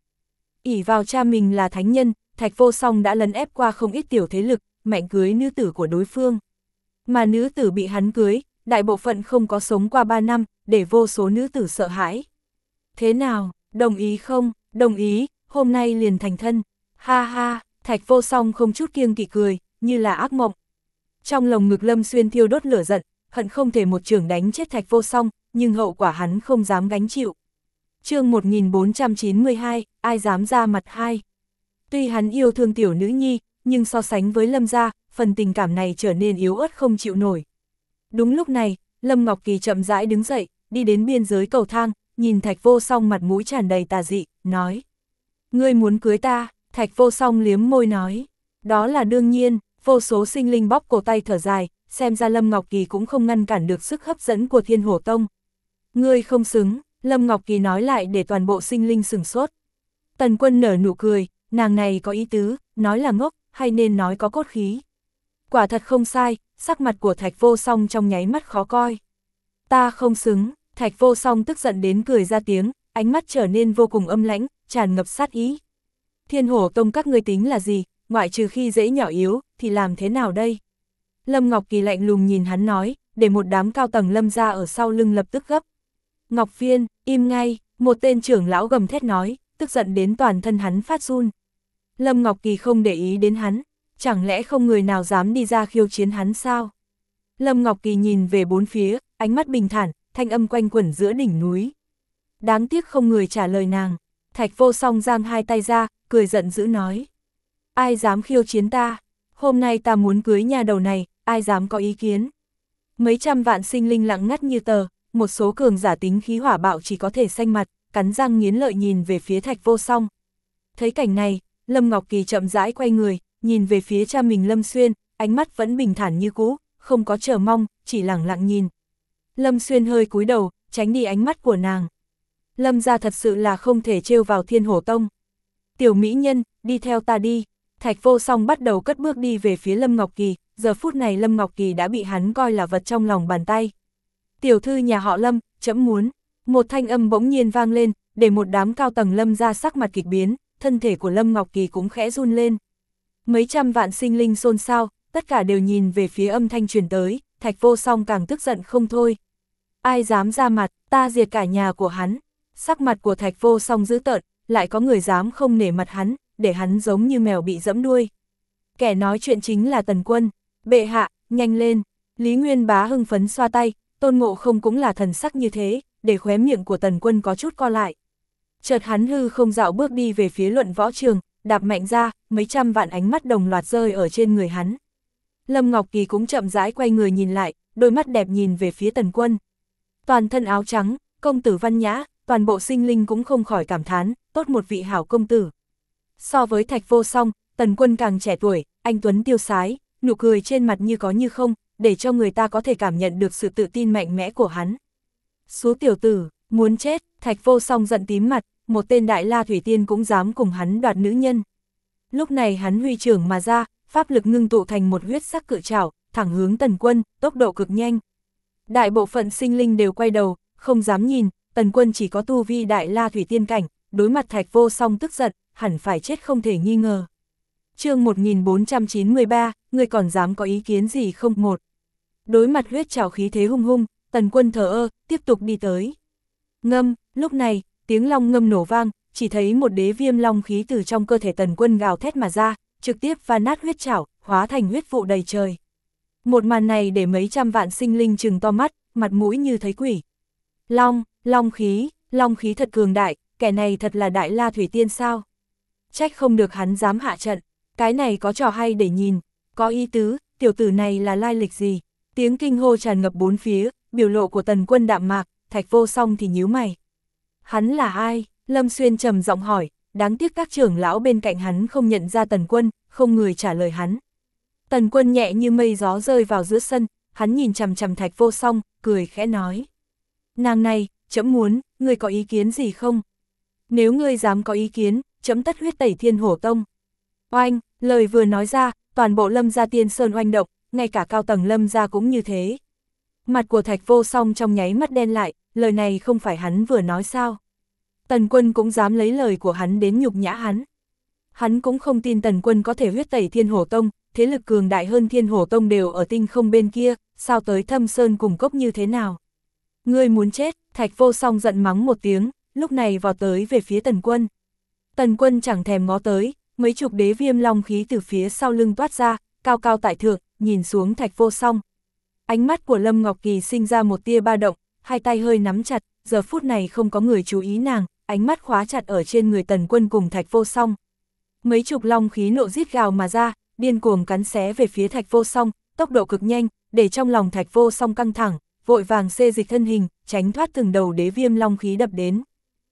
Ỷ vào cha mình là thánh nhân, Thạch Vô Song đã lấn ép qua không ít tiểu thế lực, mạnh cưới nữ tử của đối phương. Mà nữ tử bị hắn cưới, đại bộ phận không có sống qua 3 năm, để vô số nữ tử sợ hãi. Thế nào, đồng ý không? Đồng ý, hôm nay liền thành thân. Ha ha, Thạch Vô Song không chút kiêng kỵ cười, như là ác mộng. Trong lồng ngực Lâm Xuyên thiêu đốt lửa giận, hận không thể một chưởng đánh chết Thạch Vô Song, nhưng hậu quả hắn không dám gánh chịu. Chương 1492, ai dám ra mặt hai. Tuy hắn yêu thương tiểu nữ nhi, nhưng so sánh với Lâm gia, phần tình cảm này trở nên yếu ớt không chịu nổi. Đúng lúc này, Lâm Ngọc Kỳ chậm rãi đứng dậy, đi đến biên giới cầu thang, nhìn Thạch Vô Song mặt mũi tràn đầy tà dị, nói. Ngươi muốn cưới ta? Thạch Vô Song liếm môi nói. Đó là đương nhiên, vô số sinh linh bóp cổ tay thở dài, xem ra Lâm Ngọc Kỳ cũng không ngăn cản được sức hấp dẫn của Thiên Hổ Tông. Ngươi không xứng, Lâm Ngọc Kỳ nói lại để toàn bộ sinh linh sửng sốt. Tần Quân nở nụ cười, nàng này có ý tứ, nói là ngốc, hay nên nói có cốt khí. Quả thật không sai, sắc mặt của Thạch Vô Song trong nháy mắt khó coi. Ta không xứng, Thạch Vô Song tức giận đến cười ra tiếng, ánh mắt trở nên vô cùng âm lãnh, tràn ngập sát ý. Thiên Hổ Tông các ngươi tính là gì, ngoại trừ khi dễ nhỏ yếu, thì làm thế nào đây? Lâm Ngọc Kỳ lạnh lùng nhìn hắn nói, để một đám cao tầng Lâm ra ở sau lưng lập tức gấp. Ngọc Phiên, im ngay, một tên trưởng lão gầm thét nói, tức giận đến toàn thân hắn phát run. Lâm Ngọc Kỳ không để ý đến hắn, chẳng lẽ không người nào dám đi ra khiêu chiến hắn sao? Lâm Ngọc Kỳ nhìn về bốn phía, ánh mắt bình thản, thanh âm quanh quẩn giữa đỉnh núi. Đáng tiếc không người trả lời nàng. Thạch Vô Song giang hai tay ra, cười giận dữ nói. Ai dám khiêu chiến ta? Hôm nay ta muốn cưới nhà đầu này, ai dám có ý kiến? Mấy trăm vạn sinh linh lặng ngắt như tờ, một số cường giả tính khí hỏa bạo chỉ có thể xanh mặt, cắn răng nghiến lợi nhìn về phía Thạch Vô Song. Thấy cảnh này, Lâm Ngọc Kỳ chậm rãi quay người, nhìn về phía cha mình Lâm Xuyên, ánh mắt vẫn bình thản như cũ, không có chờ mong, chỉ lẳng lặng nhìn. Lâm Xuyên hơi cúi đầu, tránh đi ánh mắt của nàng. Lâm gia thật sự là không thể trêu vào Thiên Hổ Tông. Tiểu mỹ nhân, đi theo ta đi. Thạch Vô Song bắt đầu cất bước đi về phía Lâm Ngọc Kỳ, giờ phút này Lâm Ngọc Kỳ đã bị hắn coi là vật trong lòng bàn tay. Tiểu thư nhà họ Lâm, trẫm muốn. Một thanh âm bỗng nhiên vang lên, để một đám cao tầng Lâm ra sắc mặt kịch biến, thân thể của Lâm Ngọc Kỳ cũng khẽ run lên. Mấy trăm vạn sinh linh xôn xao, tất cả đều nhìn về phía âm thanh truyền tới, Thạch Vô Song càng tức giận không thôi. Ai dám ra mặt, ta diệt cả nhà của hắn. Sắc mặt của Thạch Vô Song dữ tợn, lại có người dám không nể mặt hắn, để hắn giống như mèo bị dẫm đuôi. Kẻ nói chuyện chính là Tần Quân. Bệ hạ, nhanh lên. Lý Nguyên Bá hưng phấn xoa tay, Tôn Ngộ Không cũng là thần sắc như thế, để khóe miệng của Tần Quân có chút co lại. Chợt hắn hư không dạo bước đi về phía luận võ trường, đạp mạnh ra, mấy trăm vạn ánh mắt đồng loạt rơi ở trên người hắn. Lâm Ngọc Kỳ cũng chậm rãi quay người nhìn lại, đôi mắt đẹp nhìn về phía Tần Quân. Toàn thân áo trắng, công tử văn nhã, toàn bộ sinh linh cũng không khỏi cảm thán, tốt một vị hảo công tử. So với Thạch Vô Song, Tần Quân càng trẻ tuổi, anh tuấn tiêu sái, nụ cười trên mặt như có như không, để cho người ta có thể cảm nhận được sự tự tin mạnh mẽ của hắn. Số tiểu tử, muốn chết, Thạch Vô Song giận tím mặt, một tên Đại La Thủy Tiên cũng dám cùng hắn đoạt nữ nhân. Lúc này hắn huy trưởng mà ra, pháp lực ngưng tụ thành một huyết sắc cự trảo, thẳng hướng Tần Quân, tốc độ cực nhanh. Đại bộ phận sinh linh đều quay đầu, không dám nhìn, Tần Quân chỉ có tu vi Đại La Thủy Tiên cảnh, đối mặt Thạch Vô Song tức giận, hẳn phải chết không thể nghi ngờ. Chương 1493, người còn dám có ý kiến gì không? Một. Đối mặt huyết trảo khí thế hung hung, Tần Quân thờ ơ, tiếp tục đi tới. Ngâm, lúc này, tiếng long ngâm nổ vang, chỉ thấy một đế viêm long khí từ trong cơ thể Tần Quân gào thét mà ra, trực tiếp va nát huyết trảo, hóa thành huyết vụ đầy trời. Một màn này để mấy trăm vạn sinh linh trừng to mắt, mặt mũi như thấy quỷ. Long khí thật cường đại, kẻ này thật là Đại La Thủy Tiên sao? Trách không được hắn dám hạ trận, cái này có trò hay để nhìn, có ý tứ, tiểu tử này là lai lịch gì? Tiếng kinh hô tràn ngập bốn phía, biểu lộ của Tần Quân đạm mạc, Thạch Vô Song thì nhíu mày. Hắn là ai? Lâm Xuyên trầm giọng hỏi, đáng tiếc các trưởng lão bên cạnh hắn không nhận ra Tần Quân, không người trả lời hắn. Tần Quân nhẹ như mây gió rơi vào giữa sân, hắn nhìn chằm chằm Thạch Vô Song, cười khẽ nói. Nàng này, trẫm muốn, ngươi có ý kiến gì không? Nếu ngươi dám có ý kiến, trẫm tất huyết tẩy Thiên Hổ Tông. Oanh, lời vừa nói ra, toàn bộ Lâm gia Tiên Sơn oanh động, ngay cả cao tầng Lâm gia cũng như thế. Mặt của Thạch Vô Song trong nháy mắt đen lại, lời này không phải hắn vừa nói sao? Tần Quân cũng dám lấy lời của hắn đến nhục nhã hắn. Hắn cũng không tin Tần Quân có thể huyết tẩy Thiên Hổ Tông, thế lực cường đại hơn Thiên Hổ Tông đều ở tinh không bên kia, sao tới Thâm Sơn cùng cốc như thế nào? Ngươi muốn chết, Thạch Vô Song giận mắng một tiếng, lúc này vào tới về phía Tần Quân. Tần Quân chẳng thèm ngó tới, mấy chục đế viêm long khí từ phía sau lưng toát ra, cao cao tại thượng, nhìn xuống Thạch Vô Song. Ánh mắt của Lâm Ngọc Kỳ sinh ra một tia ba động, hai tay hơi nắm chặt, giờ phút này không có người chú ý nàng, ánh mắt khóa chặt ở trên người Tần Quân cùng Thạch Vô Song. Mấy chục long khí nộ rít gào mà ra, điên cuồng cắn xé về phía Thạch Vô Song, tốc độ cực nhanh, để trong lòng Thạch Vô Song căng thẳng, vội vàng xê dịch thân hình, tránh thoát từng đầu đế viêm long khí đập đến.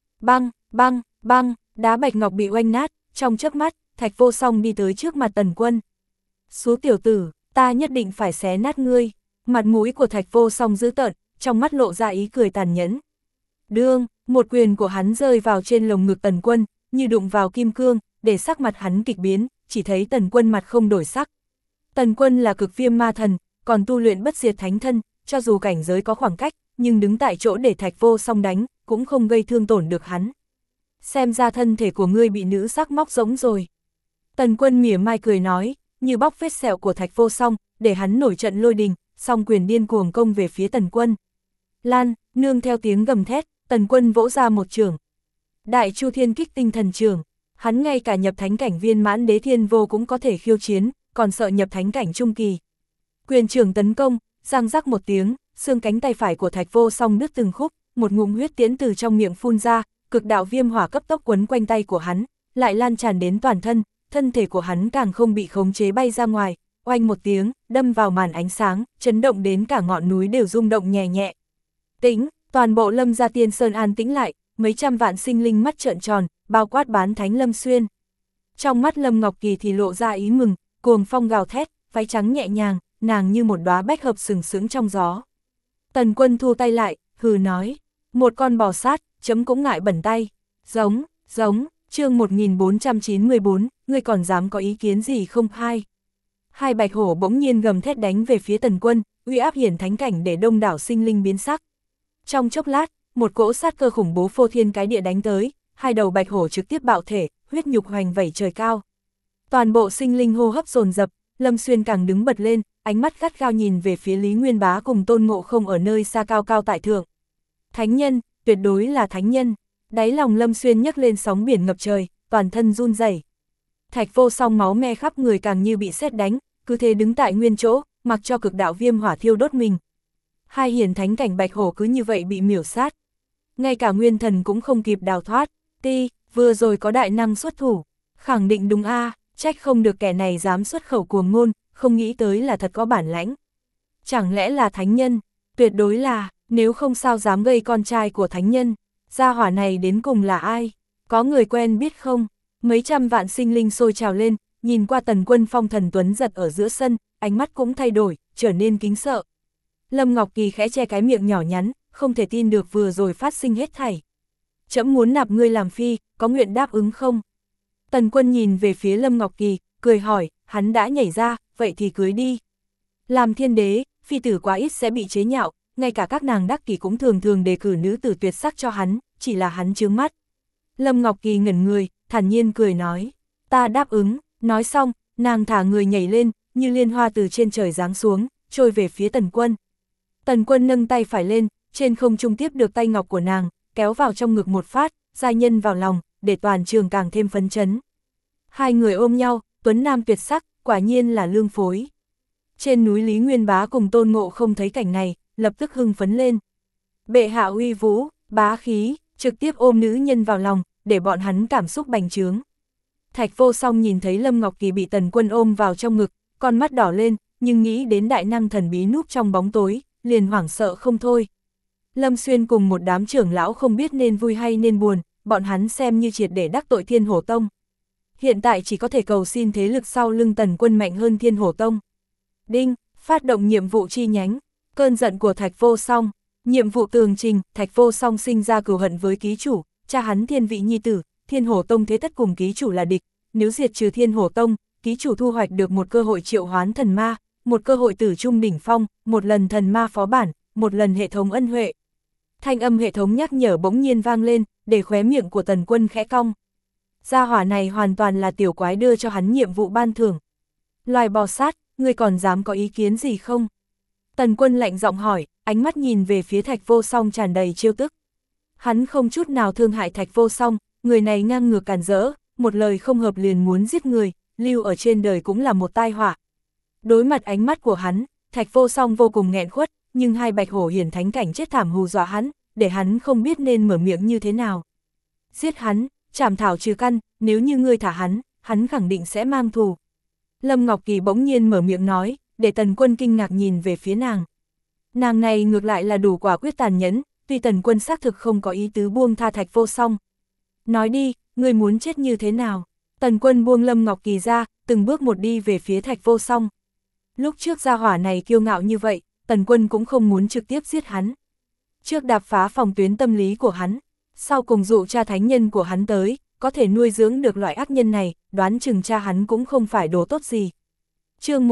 Băng, đá bạch ngọc bị oanh nát, trong chớp mắt, Thạch Vô Song đi tới trước mặt Tần Quân. Số tiểu tử, ta nhất định phải xé nát ngươi. Mặt mũi của Thạch Vô Song dữ tợn, trong mắt lộ ra ý cười tàn nhẫn. Đương, một quyền của hắn rơi vào trên lồng ngực Tần Quân, như đụng vào kim cương, để sắc mặt hắn kịch biến, chỉ thấy Tần Quân mặt không đổi sắc. Tần Quân là cực viêm ma thần, còn tu luyện bất diệt thánh thân, cho dù cảnh giới có khoảng cách, nhưng đứng tại chỗ để Thạch Vô Song đánh, cũng không gây thương tổn được hắn. Xem ra thân thể của ngươi bị nữ sắc móc rỗng rồi. Tần Quân mỉa mai cười nói, như bóc vết sẹo của Thạch Vô Song, để hắn nổi trận lôi đình, song quyền điên cuồng công về phía Tần Quân. Lan, nương theo tiếng gầm thét, Tần Quân vỗ ra một chưởng. Đại Chu Thiên Kích Tinh Thần Chưởng, hắn ngay cả nhập thánh cảnh viên mãn đế thiên vô cũng có thể khiêu chiến, còn sợ nhập thánh cảnh trung kỳ. Quyền chưởng tấn công, răng rắc một tiếng, xương cánh tay phải của Thạch Vô Song đứt từng khúc, một ngụm huyết tiễn từ trong miệng phun ra, cực đạo viêm hỏa cấp tốc quấn quanh tay của hắn, lại lan tràn đến toàn thân, thân thể của hắn càng không bị khống chế bay ra ngoài, oanh một tiếng, đâm vào màn ánh sáng, chấn động đến cả ngọn núi đều rung động nhẹ nhẹ. Tĩnh, toàn bộ Lâm Gia Tiên Sơn an tĩnh lại, mấy trăm vạn sinh linh mắt trợn tròn, bao quát bán thánh Lâm Xuyên. Trong mắt Lâm Ngọc Kỳ thì lộ ra ý mừng, cuồng phong gào thét, váy trắng nhẹ nhàng, nàng như một đóa bách hợp sừng sững trong gió. Tần Quân thu tay lại, hừ nói, một con bò sát, chấm cũng ngại bẩn tay. Giống, chương 1494, ngươi còn dám có ý kiến gì không? Hai bạch hổ bỗng nhiên gầm thét đánh về phía Tần Quân, uy áp hiển thánh cảnh để đông đảo sinh linh biến sắc. Trong chốc lát, một cỗ sát cơ khủng bố phô thiên cái địa đánh tới, hai đầu bạch hổ trực tiếp bạo thể, huyết nhục hoành vẩy trời cao. Toàn bộ sinh linh hô hấp dồn dập, Lâm Xuyên càng đứng bật lên, ánh mắt gắt gao nhìn về phía Lý Nguyên Bá cùng Tôn Ngộ Không ở nơi xa cao cao tại thượng. Thánh nhân, tuyệt đối là thánh nhân. Đáy lòng Lâm Xuyên nhấc lên sóng biển ngập trời, toàn thân run rẩy. Thạch Vô Song máu me khắp người càng như bị sét đánh, cứ thế đứng tại nguyên chỗ, mặc cho cực đạo viêm hỏa thiêu đốt mình. Hai hiển thánh cảnh bạch hổ cứ như vậy bị miểu sát. Ngay cả nguyên thần cũng không kịp đào thoát. Vừa rồi có đại năng xuất thủ. Khẳng định đúng a, trách không được kẻ này dám xuất khẩu cuồng ngôn, không nghĩ tới là thật có bản lãnh. Chẳng lẽ là thánh nhân? Tuyệt đối là, nếu không sao dám gây con trai của thánh nhân. Gia hỏa này đến cùng là ai? Có người quen biết không? Mấy trăm vạn sinh linh sôi trào lên, nhìn qua Tần Quân phong thần tuấn giật ở giữa sân, ánh mắt cũng thay đổi, trở nên kính sợ. Lâm Ngọc Kỳ khẽ che cái miệng nhỏ nhắn, không thể tin được vừa rồi phát sinh hết thảy. Trẫm muốn nạp ngươi làm phi, có nguyện đáp ứng không? Tần Quân nhìn về phía Lâm Ngọc Kỳ, cười hỏi, hắn đã nhảy ra, vậy thì cưới đi. Làm thiên đế, phi tử quá ít sẽ bị chế nhạo, ngay cả các nàng đắc kỷ cũng thường thường đề cử nữ tử tuyệt sắc cho hắn, chỉ là hắn chướng mắt. Lâm Ngọc Kỳ ngẩn người, thản nhiên cười nói, ta đáp ứng. Nói xong, nàng thả người nhảy lên, như liên hoa từ trên trời giáng xuống, trôi về phía Tần Quân. Tần Quân nâng tay phải lên, trên không trung tiếp được tay ngọc của nàng, kéo vào trong ngực một phát, giai nhân vào lòng, để toàn trường càng thêm phấn chấn. Hai người ôm nhau, tuấn nam tuyệt sắc, quả nhiên là lương phối. Trên núi Lý Nguyên Bá cùng Tôn Ngộ Không thấy cảnh này, lập tức hưng phấn lên. Bệ hạ uy vũ, bá khí, trực tiếp ôm nữ nhân vào lòng, để bọn hắn cảm xúc bành trướng. Thạch Vô Song nhìn thấy Lâm Ngọc Kỳ bị Tần Quân ôm vào trong ngực, con mắt đỏ lên, nhưng nghĩ đến đại năng thần bí núp trong bóng tối, liền hoảng sợ không thôi. Lâm Xuyên cùng một đám trưởng lão không biết nên vui hay nên buồn, bọn hắn xem như triệt để đắc tội Thiên Hổ Tông. Hiện tại chỉ có thể cầu xin thế lực sau lưng Tần Quân mạnh hơn Thiên Hổ Tông. Đinh, phát động nhiệm vụ chi nhánh, cơn giận của Thạch Vô Song, nhiệm vụ tường trình, Thạch Vô Song sinh ra cừu hận với ký chủ, cha hắn Thiên Vị nhi tử, Thiên Hổ Tông thế tất cùng ký chủ là địch, nếu diệt trừ Thiên Hổ Tông, ký chủ thu hoạch được một cơ hội triệu hoán thần ma, một cơ hội tử trung đỉnh phong, một lần thần ma phó bản, một lần hệ thống ân huệ. Thanh âm hệ thống nhắc nhở bỗng nhiên vang lên, để khóe miệng của Tần Quân khẽ cong. Gia hỏa này hoàn toàn là tiểu quái đưa cho hắn nhiệm vụ ban thưởng. Loài bò sát, ngươi còn dám có ý kiến gì không? Tần Quân lạnh giọng hỏi, ánh mắt nhìn về phía Thạch Vô Song tràn đầy trêu tức. Hắn không chút nào thương hại Thạch Vô Song, người này ngang ngược càn rỡ, một lời không hợp liền muốn giết người, lưu ở trên đời cũng là một tai họa. Đối mặt ánh mắt của hắn, Thạch Vô Song vô cùng nghẹn khuất, nhưng hai bạch hổ hiển thánh cảnh chết thảm hù dọa hắn, để hắn không biết nên mở miệng như thế nào. Giết hắn, trảm thảo trừ căn, nếu như ngươi thả hắn khẳng định sẽ mang thù. Lâm Ngọc Kỳ bỗng nhiên mở miệng nói, để Tần Quân kinh ngạc nhìn về phía nàng. Nàng này ngược lại là đủ quả quyết tàn nhẫn, tuy Tần Quân xác thực không có ý tứ buông tha Thạch Vô Song. Nói đi, ngươi muốn chết như thế nào? Tần Quân buông Lâm Ngọc Kỳ ra, từng bước một đi về phía Thạch Vô Song. Lúc trước gia hỏa này kiêu ngạo như vậy, Tần Quân cũng không muốn trực tiếp giết hắn. Trước đạp phá phòng tuyến tâm lý của hắn, sau cùng dụ cha thánh nhân của hắn tới, có thể nuôi dưỡng được loại ác nhân này, đoán chừng cha hắn cũng không phải đồ tốt gì. Chương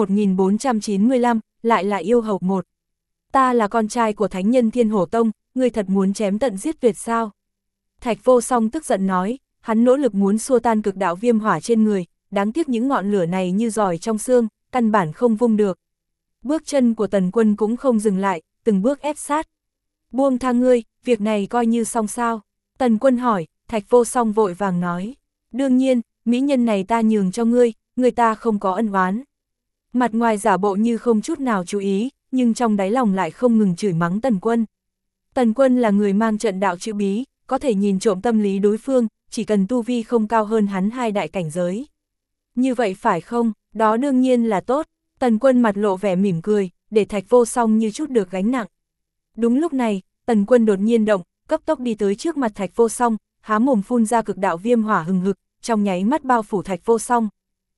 1495, lại là yêu hầu một. Ta là con trai của thánh nhân Thiên Hổ Tông, ngươi thật muốn chém tận giết tuyệt sao? Thạch Vô Song tức giận nói, hắn nỗ lực muốn xua tan cực đạo viêm hỏa trên người, đáng tiếc những ngọn lửa này như giỏi trong xương, căn bản không vung được. Bước chân của Tần Quân cũng không dừng lại, từng bước ép sát. Buông tha ngươi, việc này coi như xong sao? Tần Quân hỏi, Thạch Vô Song vội vàng nói. Đương nhiên, mỹ nhân này ta nhường cho ngươi, người ta không có ân oán. Mặt ngoài giả bộ như không chút nào chú ý, nhưng trong đáy lòng lại không ngừng chửi mắng Tần Quân. Tần Quân là người mang trận đạo chữ bí, có thể nhìn trộm tâm lý đối phương, chỉ cần tu vi không cao hơn hắn 2 đại cảnh giới. Như vậy phải không? Đó đương nhiên là tốt. Tần Quân mặt lộ vẻ mỉm cười, để Thạch Vô Song như chút được gánh nặng. Đúng lúc này, Tần Quân đột nhiên động, cấp tốc đi tới trước mặt Thạch Vô Song, há mồm phun ra cực đạo viêm hỏa hừng hực, trong nháy mắt bao phủ Thạch Vô Song.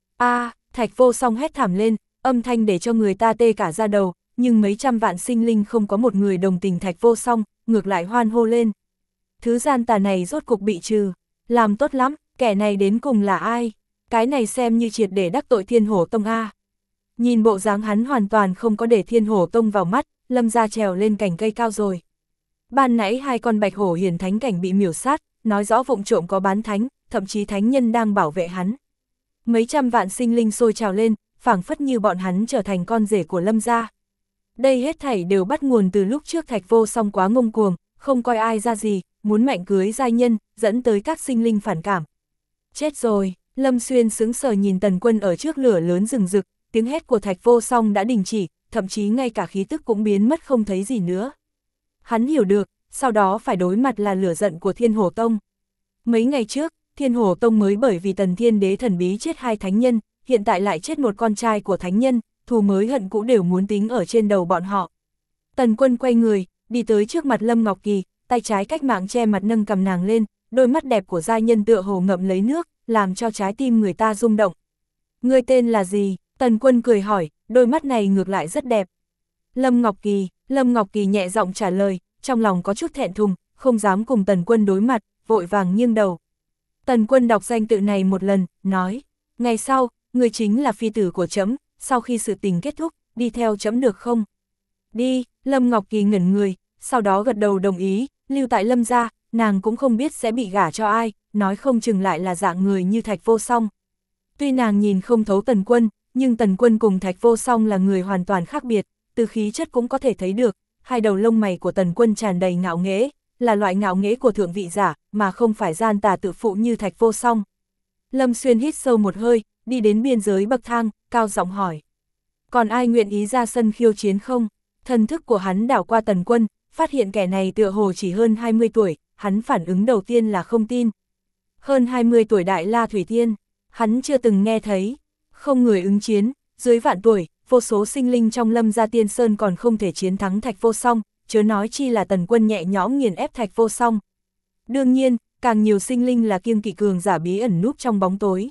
Thạch Vô Song hét thảm lên, âm thanh để cho người ta tê cả da đầu, nhưng mấy trăm vạn sinh linh không có một người đồng tình Thạch Vô Song, ngược lại hoan hô lên. Thứ gian tà này rốt cục bị trừ, làm tốt lắm, kẻ này đến cùng là ai? Cái này xem như triệt để đắc tội Thiên Hổ Tông a. Nhìn bộ dáng hắn hoàn toàn không có để Thiên Hổ Tông vào mắt, Lâm gia trèo lên cành cây cao rồi. Ban nãy 2 con bạch hổ hiển thánh cảnh bị miểu sát, nói rõ vụng trộm có bán thánh, thậm chí thánh nhân đang bảo vệ hắn. Mấy trăm vạn sinh linh sôi trào lên, phảng phất như bọn hắn trở thành con rể của Lâm gia. Đây hết thảy đều bắt nguồn từ lúc trước Thạch Vô Song quá ngông cuồng, không coi ai ra gì, muốn mạnh cưới giai nhân, dẫn tới các sinh linh phản cảm. Chết rồi, Lâm Xuyên sững sờ nhìn Tần Quân ở trước lửa lớn rừng rực, tiếng hét của Thạch Vô Song đã đình chỉ, thậm chí ngay cả khí tức cũng biến mất không thấy gì nữa. Hắn hiểu được, sau đó phải đối mặt là lửa giận của Thiên Hổ Tông. Mấy ngày trước, Thiên Hổ Tông mới bởi vì Tần Thiên Đế thần bí chết 2 thánh nhân, hiện tại lại chết một con trai của thánh nhân, thù mới hận cũ đều muốn tính ở trên đầu bọn họ. Tần Quân quay người, đi tới trước mặt Lâm Ngọc Kỳ, tay trái cách mạng che mặt nâng cầm nàng lên, đôi mắt đẹp của giai nhân tựa hồ ngậm lấy nước, làm cho trái tim người ta rung động. Ngươi tên là gì? Tần Quân cười hỏi, đôi mắt này ngược lại rất đẹp. Lâm Ngọc Kỳ nhẹ giọng trả lời, trong lòng có chút thẹn thùng, không dám cùng Tần Quân đối mặt, vội vàng nghiêng đầu. Tần Quân đọc danh tự này một lần, nói, ngày sau, người chính là phi tử của trẫm, sau khi sự tình kết thúc, đi theo trẫm được không? Đi, Lâm Ngọc Kỳ ngẩn người, sau đó gật đầu đồng ý, lưu tại Lâm gia, nàng cũng không biết sẽ bị gả cho ai, nói không chừng lại là dạng người như Thạch Vô Song. Tuy nàng nhìn không thấu Tần Quân, nhưng Tần Quân cùng Thạch Vô Song là người hoàn toàn khác biệt, từ khí chất cũng có thể thấy được, 2 đầu lông mày của Tần Quân tràn đầy ngạo nghễ, là loại ngạo nghễ của thượng vị giả, mà không phải gian tà tự phụ như Thạch Vô Song. Lâm Xuyên hít sâu một hơi, đi đến biên giới bậc thang, cao giọng hỏi. Còn ai nguyện ý ra sân khiêu chiến không? Thần thức của hắn đảo qua Tần Quân, phát hiện kẻ này tựa hồ chỉ hơn 20 tuổi, hắn phản ứng đầu tiên là không tin. Hơn 20 tuổi Đại La Thủy Tiên, hắn chưa từng nghe thấy. Không người ứng chiến, dưới vạn tuổi, vô số sinh linh trong Lâm gia Tiên Sơn còn không thể chiến thắng Thạch Vô Song, chớ nói chi là Tần Quân nhẹ nhõm nghiền ép Thạch Vô Song. Đương nhiên, càng nhiều sinh linh là kiêng kỵ cường giả bí ẩn núp trong bóng tối.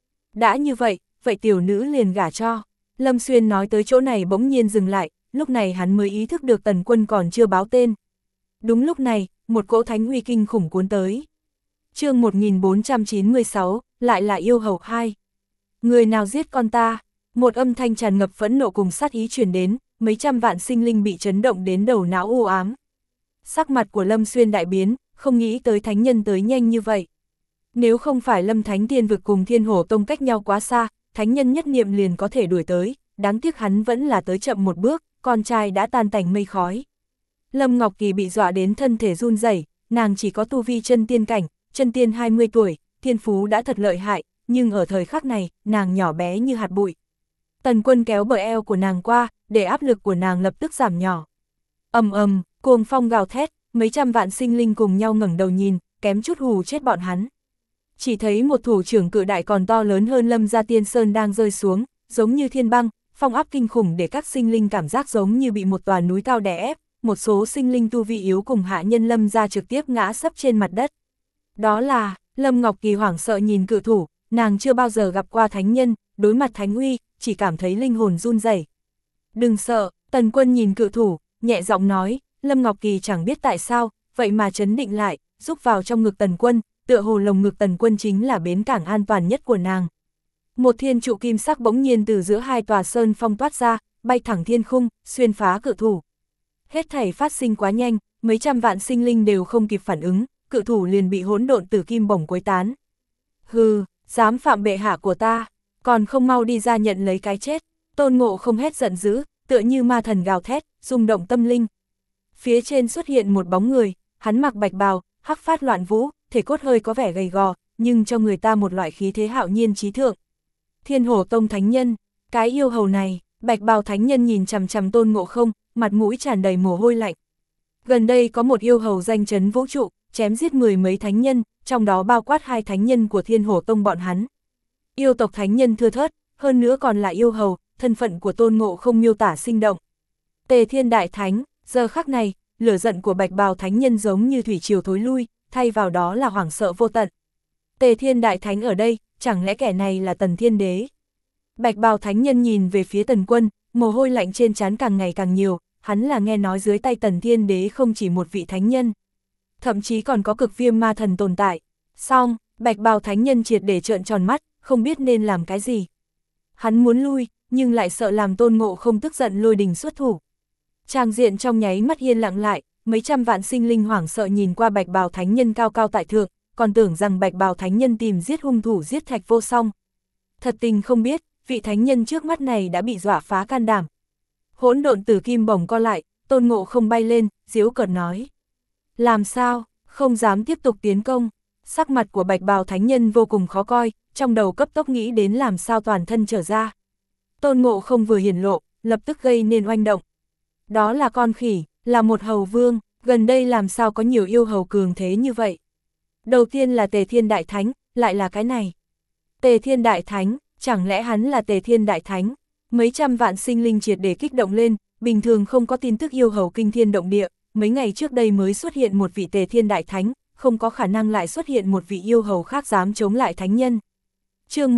Đã như vậy, vậy tiểu nữ liền gả cho. Lâm Xuyên nói tới chỗ này bỗng nhiên dừng lại, lúc này hắn mới ý thức được Tần Quân còn chưa báo tên. Đúng lúc này, một cỗ thánh uy kinh khủng cuốn tới. Chương 1496, lại là yêu hầu 2. Người nào giết con ta? Một âm thanh tràn ngập phẫn nộ cùng sát ý truyền đến, mấy trăm vạn sinh linh bị chấn động đến đầu não u ám. Sắc mặt của Lâm Xuyên đại biến, không nghĩ tới thánh nhân tới nhanh như vậy. Nếu không phải Lâm Thánh Tiên vực cùng Thiên Hổ Tông cách nhau quá xa, thánh nhân nhất niệm liền có thể đuổi tới, đáng tiếc hắn vẫn là tới chậm một bước, con trai đã tan tành mây khói. Lâm Ngọc Kỳ bị dọa đến thân thể run rẩy, nàng chỉ có tu vi chân tiên cảnh, chân tiên 20 tuổi, thiên phú đã thật lợi hại, nhưng ở thời khắc này, nàng nhỏ bé như hạt bụi. Tần Quân kéo bờ eo của nàng qua, để áp lực của nàng lập tức giảm nhỏ. Ầm ầm, cuồng phong gào thét, mấy trăm vạn sinh linh cùng nhau ngẩng đầu nhìn, kém chút hù chết bọn hắn. Chỉ thấy một thủ trưởng cự đại còn to lớn hơn Lâm gia Tiên Sơn đang rơi xuống, giống như thiên băng, phong áp kinh khủng để các sinh linh cảm giác giống như bị một tòa núi cao đè ép, một số sinh linh tu vi yếu cùng hạ nhân Lâm gia trực tiếp ngã sấp trên mặt đất. Đó là, Lâm Ngọc Kỳ hoảng sợ nhìn cự thủ, nàng chưa bao giờ gặp qua thánh nhân, đối mặt thánh uy, chỉ cảm thấy linh hồn run rẩy. Đừng sợ, Tần Quân nhìn cự thủ, nhẹ giọng nói, Lâm Ngọc Kỳ chẳng biết tại sao, vậy mà trấn định lại, rúc vào trong ngực Tần Quân, tựa hồ lồng ngực Tần Quân chính là bến cảng an toàn nhất của nàng. Một thiên trụ kim sắc bỗng nhiên từ giữa hai tòa sơn phong toát ra, bay thẳng thiên khung, xuyên phá cự thủ. Hết thảy phát sinh quá nhanh, mấy trăm vạn sinh linh đều không kịp phản ứng, cự thủ liền bị hỗn độn tử kim bổng quấy tán. Hừ, dám phạm bệ hạ của ta, còn không mau đi ra nhận lấy cái chết. Tôn Ngộ không hét giận dữ, tựa như ma thần gào thét, rung động tâm linh. Phía trên xuất hiện một bóng người, hắn mặc bạch bào, hắc phát loạn vũ, thể cốt hơi có vẻ gầy gò, nhưng cho người ta một loại khí thế hạo nhiên trí thượng. Thiên Hổ Tông thánh nhân, cái yêu hầu này, bạch bào thánh nhân nhìn chằm chằm Tôn Ngộ không, mặt mũi tràn đầy mồ hôi lạnh. Gần đây có một yêu hầu danh chấn vũ trụ, chém giết 10 mấy thánh nhân, trong đó bao quát 2 thánh nhân của Thiên Hổ Tông bọn hắn. Yêu tộc thánh nhân thưa thớt, hơn nữa còn là yêu hầu, thân phận của Tôn Ngộ không miêu tả sinh động. Tề Thiên Đại Thánh, giờ khắc này, lửa giận của bạch bào thánh nhân giống như thủy triều thối lui, thay vào đó là hoảng sợ vô tận. Tề Thiên Đại Thánh ở đây, chẳng lẽ kẻ này là Tần Thiên Đế? Bạch bào thánh nhân nhìn về phía Tần Quân, mồ hôi lạnh trên trán càng ngày càng nhiều, hắn là nghe nói dưới tay Tần Thiên Đế không chỉ một vị thánh nhân, thậm chí còn có cực viêm ma thần tồn tại. Xong, bạch bào thánh nhân triệt để trợn tròn mắt, không biết nên làm cái gì. Hắn muốn lui, nhưng lại sợ làm Tôn Ngộ không tức giận lôi đình xuất thủ. Tràng diện trong nháy mắt yên lặng lại, mấy trăm vạn sinh linh hoảng sợ nhìn qua bạch bào thánh nhân cao cao tại thượng, còn tưởng rằng bạch bào thánh nhân tìm giết hung thủ giết Thạch Vô Song. Thật tình không biết, vị thánh nhân trước mắt này đã bị dọa phá can đảm. Hỗn độn tử kim bổng co lại, Tôn Ngộ không bay lên, giễu cợt nói. Làm sao, không dám tiếp tục tiến công. Sắc mặt của bạch bào thánh nhân vô cùng khó coi, trong đầu cấp tốc nghĩ đến làm sao toàn thân trở ra. Tôn Ngộ không vừa hiển lộ, lập tức gây nên oanh động. Đó là con khỉ, là một hầu vương, gần đây làm sao có nhiều yêu hầu cường thế như vậy. Đầu tiên là Tề Thiên Đại Thánh, lại là cái này. Tề Thiên Đại Thánh, chẳng lẽ hắn là Tề Thiên Đại Thánh? Mấy trăm vạn sinh linh triệt để kích động lên, bình thường không có tin tức yêu hầu kinh thiên động địa, mấy ngày trước đây mới xuất hiện một vị Tề Thiên Đại Thánh, không có khả năng lại xuất hiện một vị yêu hầu khác dám chống lại thánh nhân. Chương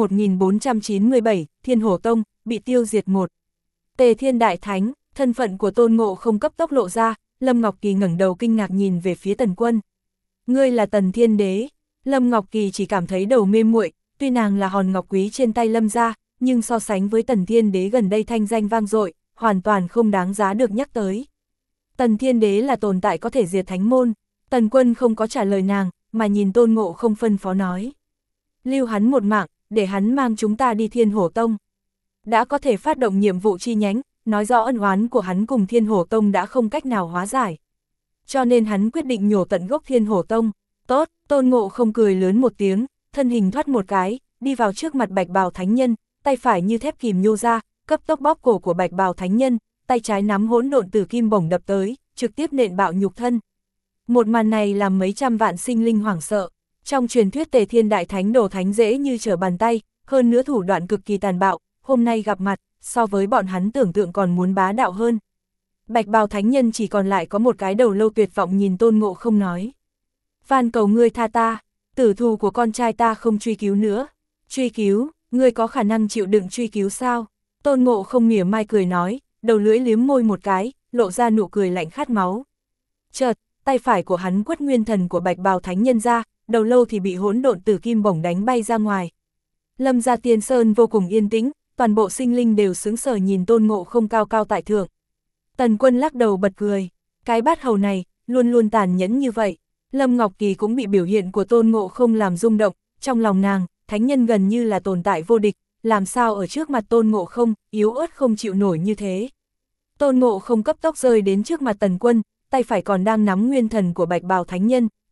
1497, Thiên Hổ Tông, bị tiêu diệt 1. Tề Thiên Đại Thánh, thân phận của Tôn Ngộ không cấp tốc lộ ra, Lâm Ngọc Kỳ ngẩng đầu kinh ngạc nhìn về phía Tần Quân. Ngươi là Tần Thiên Đế. Lâm Ngọc Kỳ chỉ cảm thấy đầu mê muội, tuy nàng là hòn ngọc quý trên tay Lâm gia, nhưng so sánh với Tần Thiên Đế gần đây thanh danh vang dội, hoàn toàn không đáng giá được nhắc tới. Tần Thiên Đế là tồn tại có thể diệt thánh môn. Tần Quân không có trả lời nàng, mà nhìn Tôn Ngộ không phân phó nói. Lưu hắn một mạng, để hắn mang chúng ta đi Thiên Hổ Tông. Đã có thể phát động nhiệm vụ chi nhánh, nói rõ ân oán của hắn cùng Thiên Hổ Tông đã không cách nào hóa giải. Cho nên hắn quyết định nhổ tận gốc Thiên Hổ Tông. Tốt, Tôn Ngộ không cười lớn một tiếng, thân hình thoát một cái, đi vào trước mặt bạch bào thánh nhân, tay phải như thép kìm nhô ra, cấp tốc bóp cổ của bạch bào thánh nhân, tay trái nắm hỗn độn tử kim bổng đập tới, trực tiếp nện bạo nhục thân. Một màn này làm mấy trăm vạn sinh linh hoảng sợ. Trong truyền thuyết Tề Thiên Đại Thánh đổ thánh dễ như trở bàn tay, hơn nữa thủ đoạn cực kỳ tàn bạo, hôm nay gặp mặt, so với bọn hắn tưởng tượng còn muốn bá đạo hơn. Bạch bào thánh nhân chỉ còn lại có một cái đầu lâu tuyệt vọng nhìn Tôn Ngộ không nói. Van cầu ngươi tha ta, tử thù của con trai ta không truy cứu nữa. Truy cứu, ngươi có khả năng chịu đựng truy cứu sao? Tôn Ngộ không mỉa mai cười nói, đầu lưỡi liếm môi một cái, lộ ra nụ cười lạnh khát máu. Chợt, tay phải của hắn quất nguyên thần của bạch bào thánh nhân ra, đầu lâu thì bị hỗn độn tử kim bổng đánh bay ra ngoài. Lâm gia Tiên Sơn vô cùng yên tĩnh, toàn bộ sinh linh đều sững sờ nhìn Tôn Ngộ không cao cao tại thượng. Tần Quân lắc đầu bật cười, cái bát hầu này, luôn luôn tàn nhẫn như vậy. Lâm Ngọc Kỳ cũng bị biểu hiện của Tôn Ngộ không làm rung động, trong lòng nàng, thánh nhân gần như là tồn tại vô địch, làm sao ở trước mặt Tôn Ngộ không, yếu ớt không chịu nổi như thế. Tôn Ngộ không cấp tốc rơi đến trước mặt Tần Quân, tay phải còn đang nắm nguyên thần của bạch bào thánh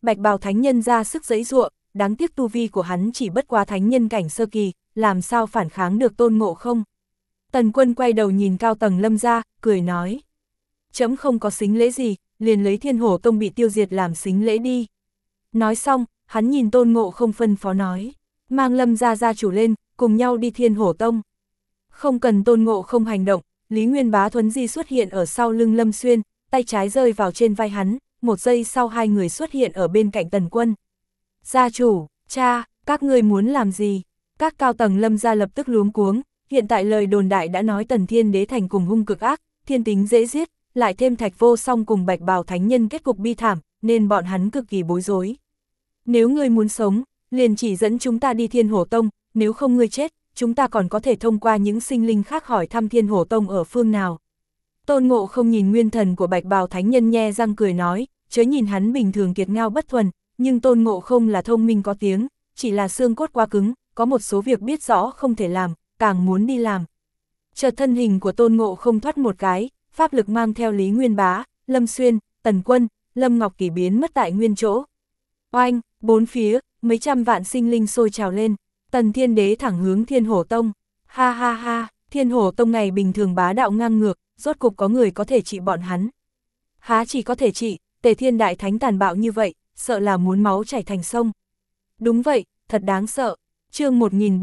nhân ra sức giãy giụa, đáng tiếc tu vi của hắn chỉ bất quá thánh nhân cảnh sơ kỳ, làm sao phản kháng được Tôn Ngộ không. Tần Quân quay đầu nhìn cao tầng Lâm gia, cười nói. Trẫm không có sính lễ gì, liền lấy Thiên Hổ Tông bị tiêu diệt làm sính lễ đi. Nói xong, hắn nhìn Tôn Ngộ không phân phó nói, mang Lâm gia gia chủ lên, cùng nhau đi Thiên Hổ Tông. Không cần Tôn Ngộ không hành động, Lý Nguyên Bá thuấn di xuất hiện ở sau lưng Lâm Xuyên, tay trái rơi vào trên vai hắn, một giây sau hai người xuất hiện ở bên cạnh Tần Quân. Gia chủ, cha, các ngươi muốn làm gì? Các cao tầng Lâm gia lập tức luống cuống, hiện tại lời đồn đại đã nói Tần Thiên Đế thành cùng hung cực ác, thiên tính dễ giết, lại thêm Thạch Vô Song cùng Bạch Bào Thánh Nhân kết cục bi thảm, nên bọn hắn cực kỳ bối rối. Nếu ngươi muốn sống, liền chỉ dẫn chúng ta đi Thiên Hổ Tông, nếu không ngươi chết, chúng ta còn có thể thông qua những sinh linh khác hỏi thăm Thiên Hổ Tông ở phương nào. Tôn Ngộ Không nhìn nguyên thần của Bạch Bào Thánh Nhân nhe răng cười nói, chớ nhìn hắn bình thường kiệt ngao bất thuần, nhưng Tôn Ngộ Không là thông minh có tiếng, chỉ là xương cốt quá cứng, có một số việc biết rõ không thể làm, càng muốn đi làm. Chợt thân hình của Tôn Ngộ Không thoát một cái, pháp lực mang theo Lý Nguyên Bá, Lâm Xuyên, Tần Quân, Lâm Ngọc Kỳ biến mất tại nguyên chỗ. Oanh, bốn phía, mấy trăm vạn sinh linh sôi trào lên, Tần Thiên Đế thẳng hướng Thiên Hổ Tông. Ha ha ha, Thiên Hổ Tông ngày bình thường bá đạo ngang ngược, rốt cục có người có thể trị bọn hắn. Há chỉ có thể trị, Tề Thiên Đại Thánh tàn bạo như vậy, sợ là muốn máu chảy thành sông. Đúng vậy, thật đáng sợ. Chương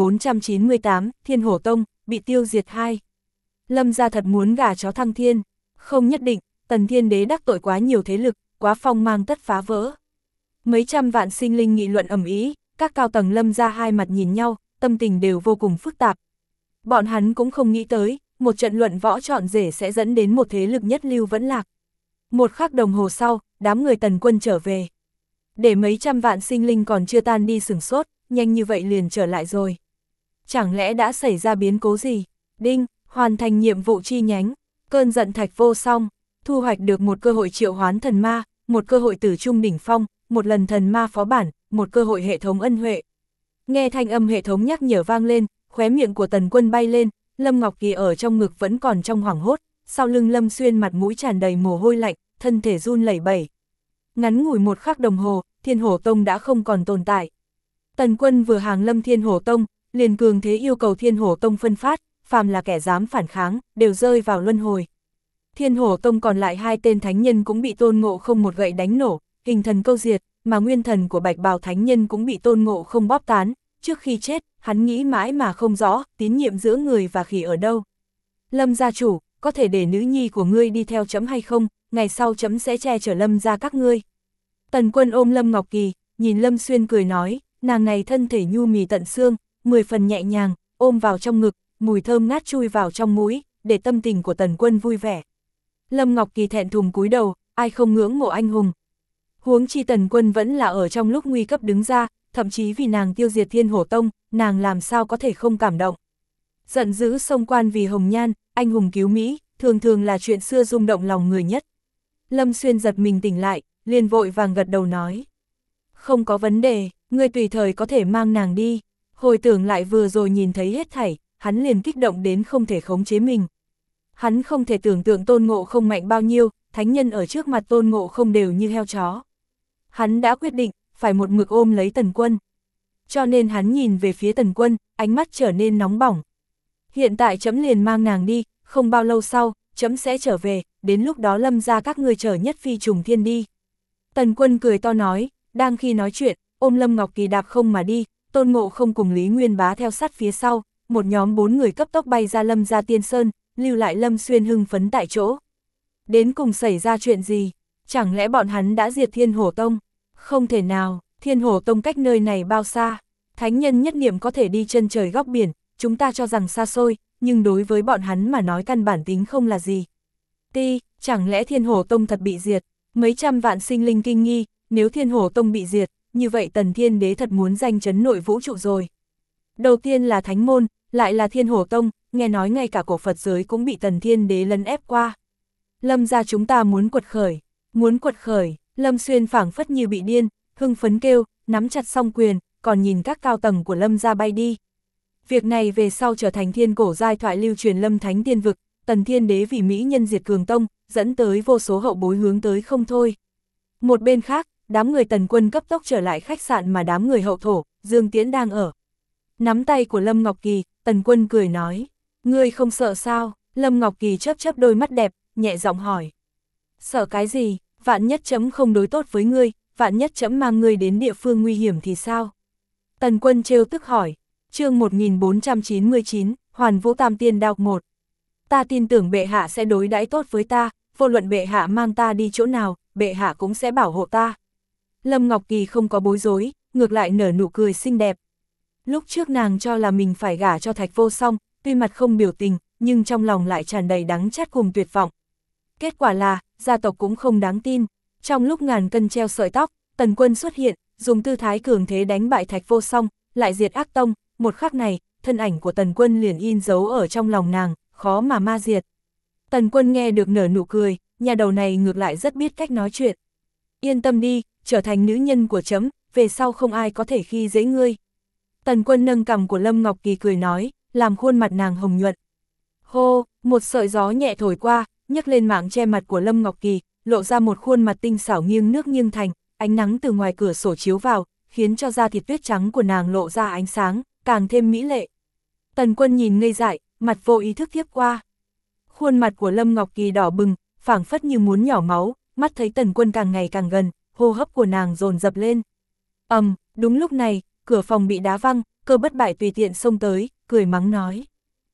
1498, Thiên Hổ Tông, bị tiêu diệt 2. Lâm gia thật muốn gả chó thăng thiên. Không nhất định, Tần Thiên Đế đắc tội quá nhiều thế lực, quá phong mang tất phá vỡ. Mấy trăm vạn sinh linh nghị luận ầm ĩ, các cao tầng Lâm gia hai mặt nhìn nhau, tâm tình đều vô cùng phức tạp. Bọn hắn cũng không nghĩ tới, một trận luận võ trọn rể sẽ dẫn đến một thế lực nhất lưu vẫn lạc. Một khắc đồng hồ sau, đám người Tần Quân trở về. Để mấy trăm vạn sinh linh còn chưa tan đi sửng sốt, nhanh như vậy liền trở lại rồi. Chẳng lẽ đã xảy ra biến cố gì? Đinh, hoàn thành nhiệm vụ chi nhánh, cơn giận Thạch Vô Song, thu hoạch được một cơ hội triệu hoán thần ma, một cơ hội tử trung đỉnh phong, một lần thần ma phó bản, một cơ hội hệ thống ân huệ. Nghe thanh âm hệ thống nhắc nhở vang lên, khóe miệng của Tần Quân bay lên, Lâm Ngọc Kỳ ở trong ngực vẫn còn trong hoảng hốt, sau lưng Lâm Xuyên mặt mũi tràn đầy mồ hôi lạnh, thân thể run lẩy bẩy. Ngắn ngủi một khắc đồng hồ, Thiên Hổ Tông đã không còn tồn tại. Tần Quân vừa hàng lâm Thiên Hổ Tông, liền cường thế yêu cầu Thiên Hổ Tông phân phát, phàm là kẻ dám phản kháng, đều rơi vào luân hồi. Thiên Hổ Tông còn lại hai tên thánh nhân cũng bị Tôn Ngộ Không một gậy đánh nổ, hình thần câu diệt, mà nguyên thần của Bạch Bào Thánh Nhân cũng bị Tôn Ngộ Không bóp tán. Trước khi chết, hắn nghĩ mãi mà không rõ, tín nhiệm giữa người và khỉ ở đâu. Lâm gia chủ, có thể để nữ nhi của ngươi đi theo chấm hay không, ngày sau chấm sẽ che chở Lâm gia các ngươi. Tần Quân ôm Lâm Ngọc Kỳ, nhìn Lâm Xuyên cười nói, nàng này thân thể nhu mì tận xương, 10 phần nhẹ nhàng, ôm vào trong ngực, mùi thơm ngát chui vào trong mũi, để tâm tình của Tần Quân vui vẻ. Lâm Ngọc Kỳ thẹn thùng cúi đầu, ai không ngưỡng mộ anh hùng. Huống chi Tần Quân vẫn là ở trong lúc nguy cấp đứng ra, thậm chí vì nàng tiêu diệt Thiên Hổ Tông, nàng làm sao có thể không cảm động. Giận dữ xông quan vì hồng nhan, anh hùng cứu Mỹ, thường thường là chuyện xưa rung động lòng người nhất. Lâm Xuyên giật mình tỉnh lại, liền vội vàng gật đầu nói. Không có vấn đề, ngươi tùy thời có thể mang nàng đi. Hồi tưởng lại vừa rồi nhìn thấy hết thảy, hắn liền kích động đến không thể khống chế mình. Hắn không thể tưởng tượng Tôn Ngộ Không mạnh bao nhiêu, thánh nhân ở trước mặt Tôn Ngộ Không đều như heo chó. Hắn đã quyết định, phải một mực ôm lấy Tần Quân. Cho nên hắn nhìn về phía Tần Quân, ánh mắt trở nên nóng bỏng. Hiện tại chấm liền mang nàng đi, không bao lâu sau, chấm sẽ trở về, đến lúc đó Lâm gia các ngươi chở nhất phi trùng thiên đi. Tần Quân cười to nói, đang khi nói chuyện, ôm Lâm Ngọc Kỳ đạp không mà đi, Tôn Ngộ Không cùng Lý Nguyên Bá theo sát phía sau, một nhóm 4 người cấp tốc bay ra Lâm gia Tiên Sơn, lưu lại Lâm Xuyên hưng phấn tại chỗ. Đến cùng xảy ra chuyện gì? Chẳng lẽ bọn hắn đã diệt Thiên Hổ Tông? Không thể nào, Thiên Hổ Tông cách nơi này bao xa? Thánh nhân nhất niệm có thể đi chân trời góc biển, chúng ta cho rằng xa xôi, nhưng đối với bọn hắn mà nói căn bản tính không là gì. Chẳng lẽ Thiên Hổ Tông thật bị diệt? Mấy trăm vạn sinh linh kinh nghi, nếu Thiên Hổ Tông bị diệt, như vậy Tần Thiên Đế thật muốn danh chấn nội vũ trụ rồi. Đầu tiên là Thánh Môn, lại là Thiên Hổ Tông, nghe nói ngay cả cổ Phật giới cũng bị Tần Thiên Đế lấn ép qua. Lâm gia chúng ta muốn quật khởi, Lâm Xuyên phảng phất như bị điên, hưng phấn kêu, nắm chặt song quyền, còn nhìn các cao tầng của Lâm gia bay đi. Việc này về sau trở thành thiên cổ giai thoại lưu truyền Lâm Thánh Tiên Vực, Tần Thiên Đế vì mỹ nhân diệt Cường Tông, dẫn tới vô số hậu bối hướng tới không thôi. Một bên khác, đám người Tần Quân cấp tốc trở lại khách sạn mà đám người hậu thổ, Dương Tiễn đang ở. Nắm tay của Lâm Ngọc Kỳ, Tần Quân cười nói, ngươi không sợ sao? Lâm Ngọc Kỳ chớp chớp đôi mắt đẹp, nhẹ giọng hỏi. Sợ cái gì? Vạn nhất chấm không đối tốt với ngươi, vạn nhất chấm mang ngươi đến địa phương nguy hiểm thì sao? Tần Quân trêu tức hỏi. Chương 1499, Hoàn Vũ Tam Tiên Đao 1. Ta tin tưởng bệ hạ sẽ đối đãi tốt với ta, vô luận bệ hạ mang ta đi chỗ nào, bệ hạ cũng sẽ bảo hộ ta. Lâm Ngọc Kỳ không có bối rối, ngược lại nở nụ cười xinh đẹp. Lúc trước nàng cho là mình phải gả cho Thạch Vô Song, tuy mặt không biểu tình, nhưng trong lòng lại tràn đầy đắng chát cùng tuyệt vọng. Kết quả là, gia tộc cũng không đáng tin. Trong lúc ngàn cân treo sợi tóc, Tần Quân xuất hiện, dùng tư thái cường thế đánh bại Thạch Vô Song, lại diệt ác tông, một khắc này, thân ảnh của Tần Quân liền in dấu ở trong lòng nàng, khó mà ma diệt. Tần Quân nghe được nở nụ cười, nhà đầu này ngược lại rất biết cách nói chuyện. Yên tâm đi, trở thành nữ nhân của trẫm, về sau không ai có thể khi dễ ngươi. Tần Quân nâng cằm của Lâm Ngọc Kỳ cười nói, làm khuôn mặt nàng hồng nhuận. Hô, một sợi gió nhẹ thổi qua, nhấc lên mảng che mặt của Lâm Ngọc Kỳ, lộ ra một khuôn mặt tinh xảo nghiêng nước nghiêng thành, ánh nắng từ ngoài cửa sổ chiếu vào, khiến cho da thịt tuyết trắng của nàng lộ ra ánh sáng, càng thêm mỹ lệ. Tần Quân nhìn ngây dại, mặt vô ý thức thiếp qua. Khuôn mặt của Lâm Ngọc Kỳ đỏ bừng, phảng phất như muốn nhỏ máu, mắt thấy Tần Quân càng ngày càng gần, hô hấp của nàng dồn dập lên. Đúng lúc này, cửa phòng bị đá văng, Cơ Bất Bại tùy tiện xông tới, cười mắng nói.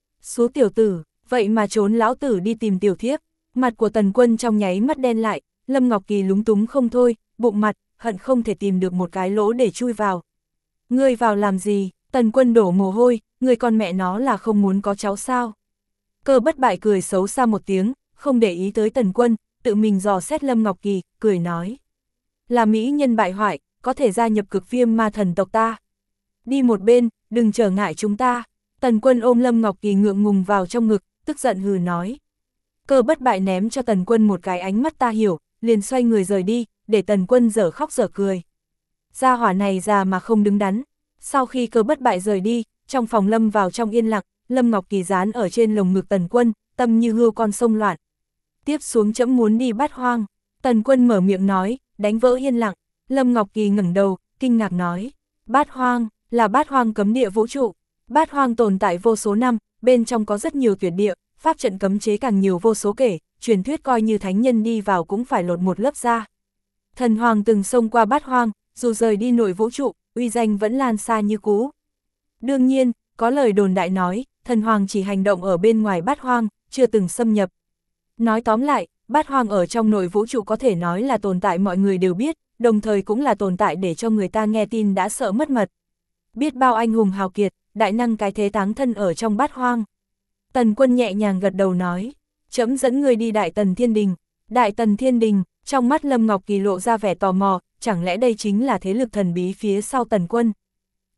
Số tiểu tử, vậy mà trốn lão tử đi tìm tiểu thiếp. Mặt của Tần Quân trong nháy mắt đen lại, Lâm Ngọc Kỳ lúng túng không thôi, bụng mặt, hận không thể tìm được một cái lỗ để chui vào. Ngươi vào làm gì? Tần Quân đổ mồ hôi, ngươi con mẹ nó là không muốn có cháu sao? Cơ Bất Bại cười xấu xa một tiếng, không để ý tới Tần Quân, tự mình dò xét Lâm Ngọc Kỳ, cười nói. Là mỹ nhân bại hoại, có thể gia nhập Cực Viêm ma thần tộc ta. Đi một bên, đừng trở ngại chúng ta. Tần Quân ôm Lâm Ngọc Kỳ ngượng ngùng vào trong ngực, tức giận hừ nói. Cơ Bất Bại ném cho Tần Quân một cái ánh mắt ta hiểu, liền xoay người rời đi, để Tần Quân dở khóc dở cười. Gia hỏa này già mà không đứng đắn. Sau khi Cơ Bất Bại rời đi, trong phòng lâm vào trong yên lặng, Lâm Ngọc Kỳ dán ở trên lồng ngực Tần Quân, tâm như hươu con sông loạn. Tiếp xuống trẫm muốn đi Bát Hoang. Tần Quân mở miệng nói, đánh vỡ yên lặng. Lâm Ngọc Kỳ ngẩng đầu, kinh ngạc nói. Bát Hoang, là Bát Hoang cấm địa vũ trụ. Bát Hoang tồn tại vô số năm, bên trong có rất nhiều tuyệt địa, pháp trận cấm chế càng nhiều vô số kể, truyền thuyết coi như thánh nhân đi vào cũng phải lột một lớp da. Thần Hoàng từng xông qua Bát Hoang, dù rời đi nội vũ trụ, uy danh vẫn lan xa như cũ. Đương nhiên, có lời đồn đại nói, Thần Hoàng chỉ hành động ở bên ngoài Bát Hoang, chưa từng xâm nhập. Nói tóm lại, Bát Hoang ở trong nội vũ trụ có thể nói là tồn tại mọi người đều biết, đồng thời cũng là tồn tại để cho người ta nghe tin đã sợ mất mật. Biết bao anh hùng hào kiệt, đại năng cái thế táng thân ở trong Bát Hoang. Tần Quân nhẹ nhàng gật đầu nói, trẫm dẫn người đi Đại Tần Thiên Đình. Đại Tần Thiên Đình, trong mắt Lâm Ngọc Kỳ lộ ra vẻ tò mò, chẳng lẽ đây chính là thế lực thần bí phía sau Tần Quân.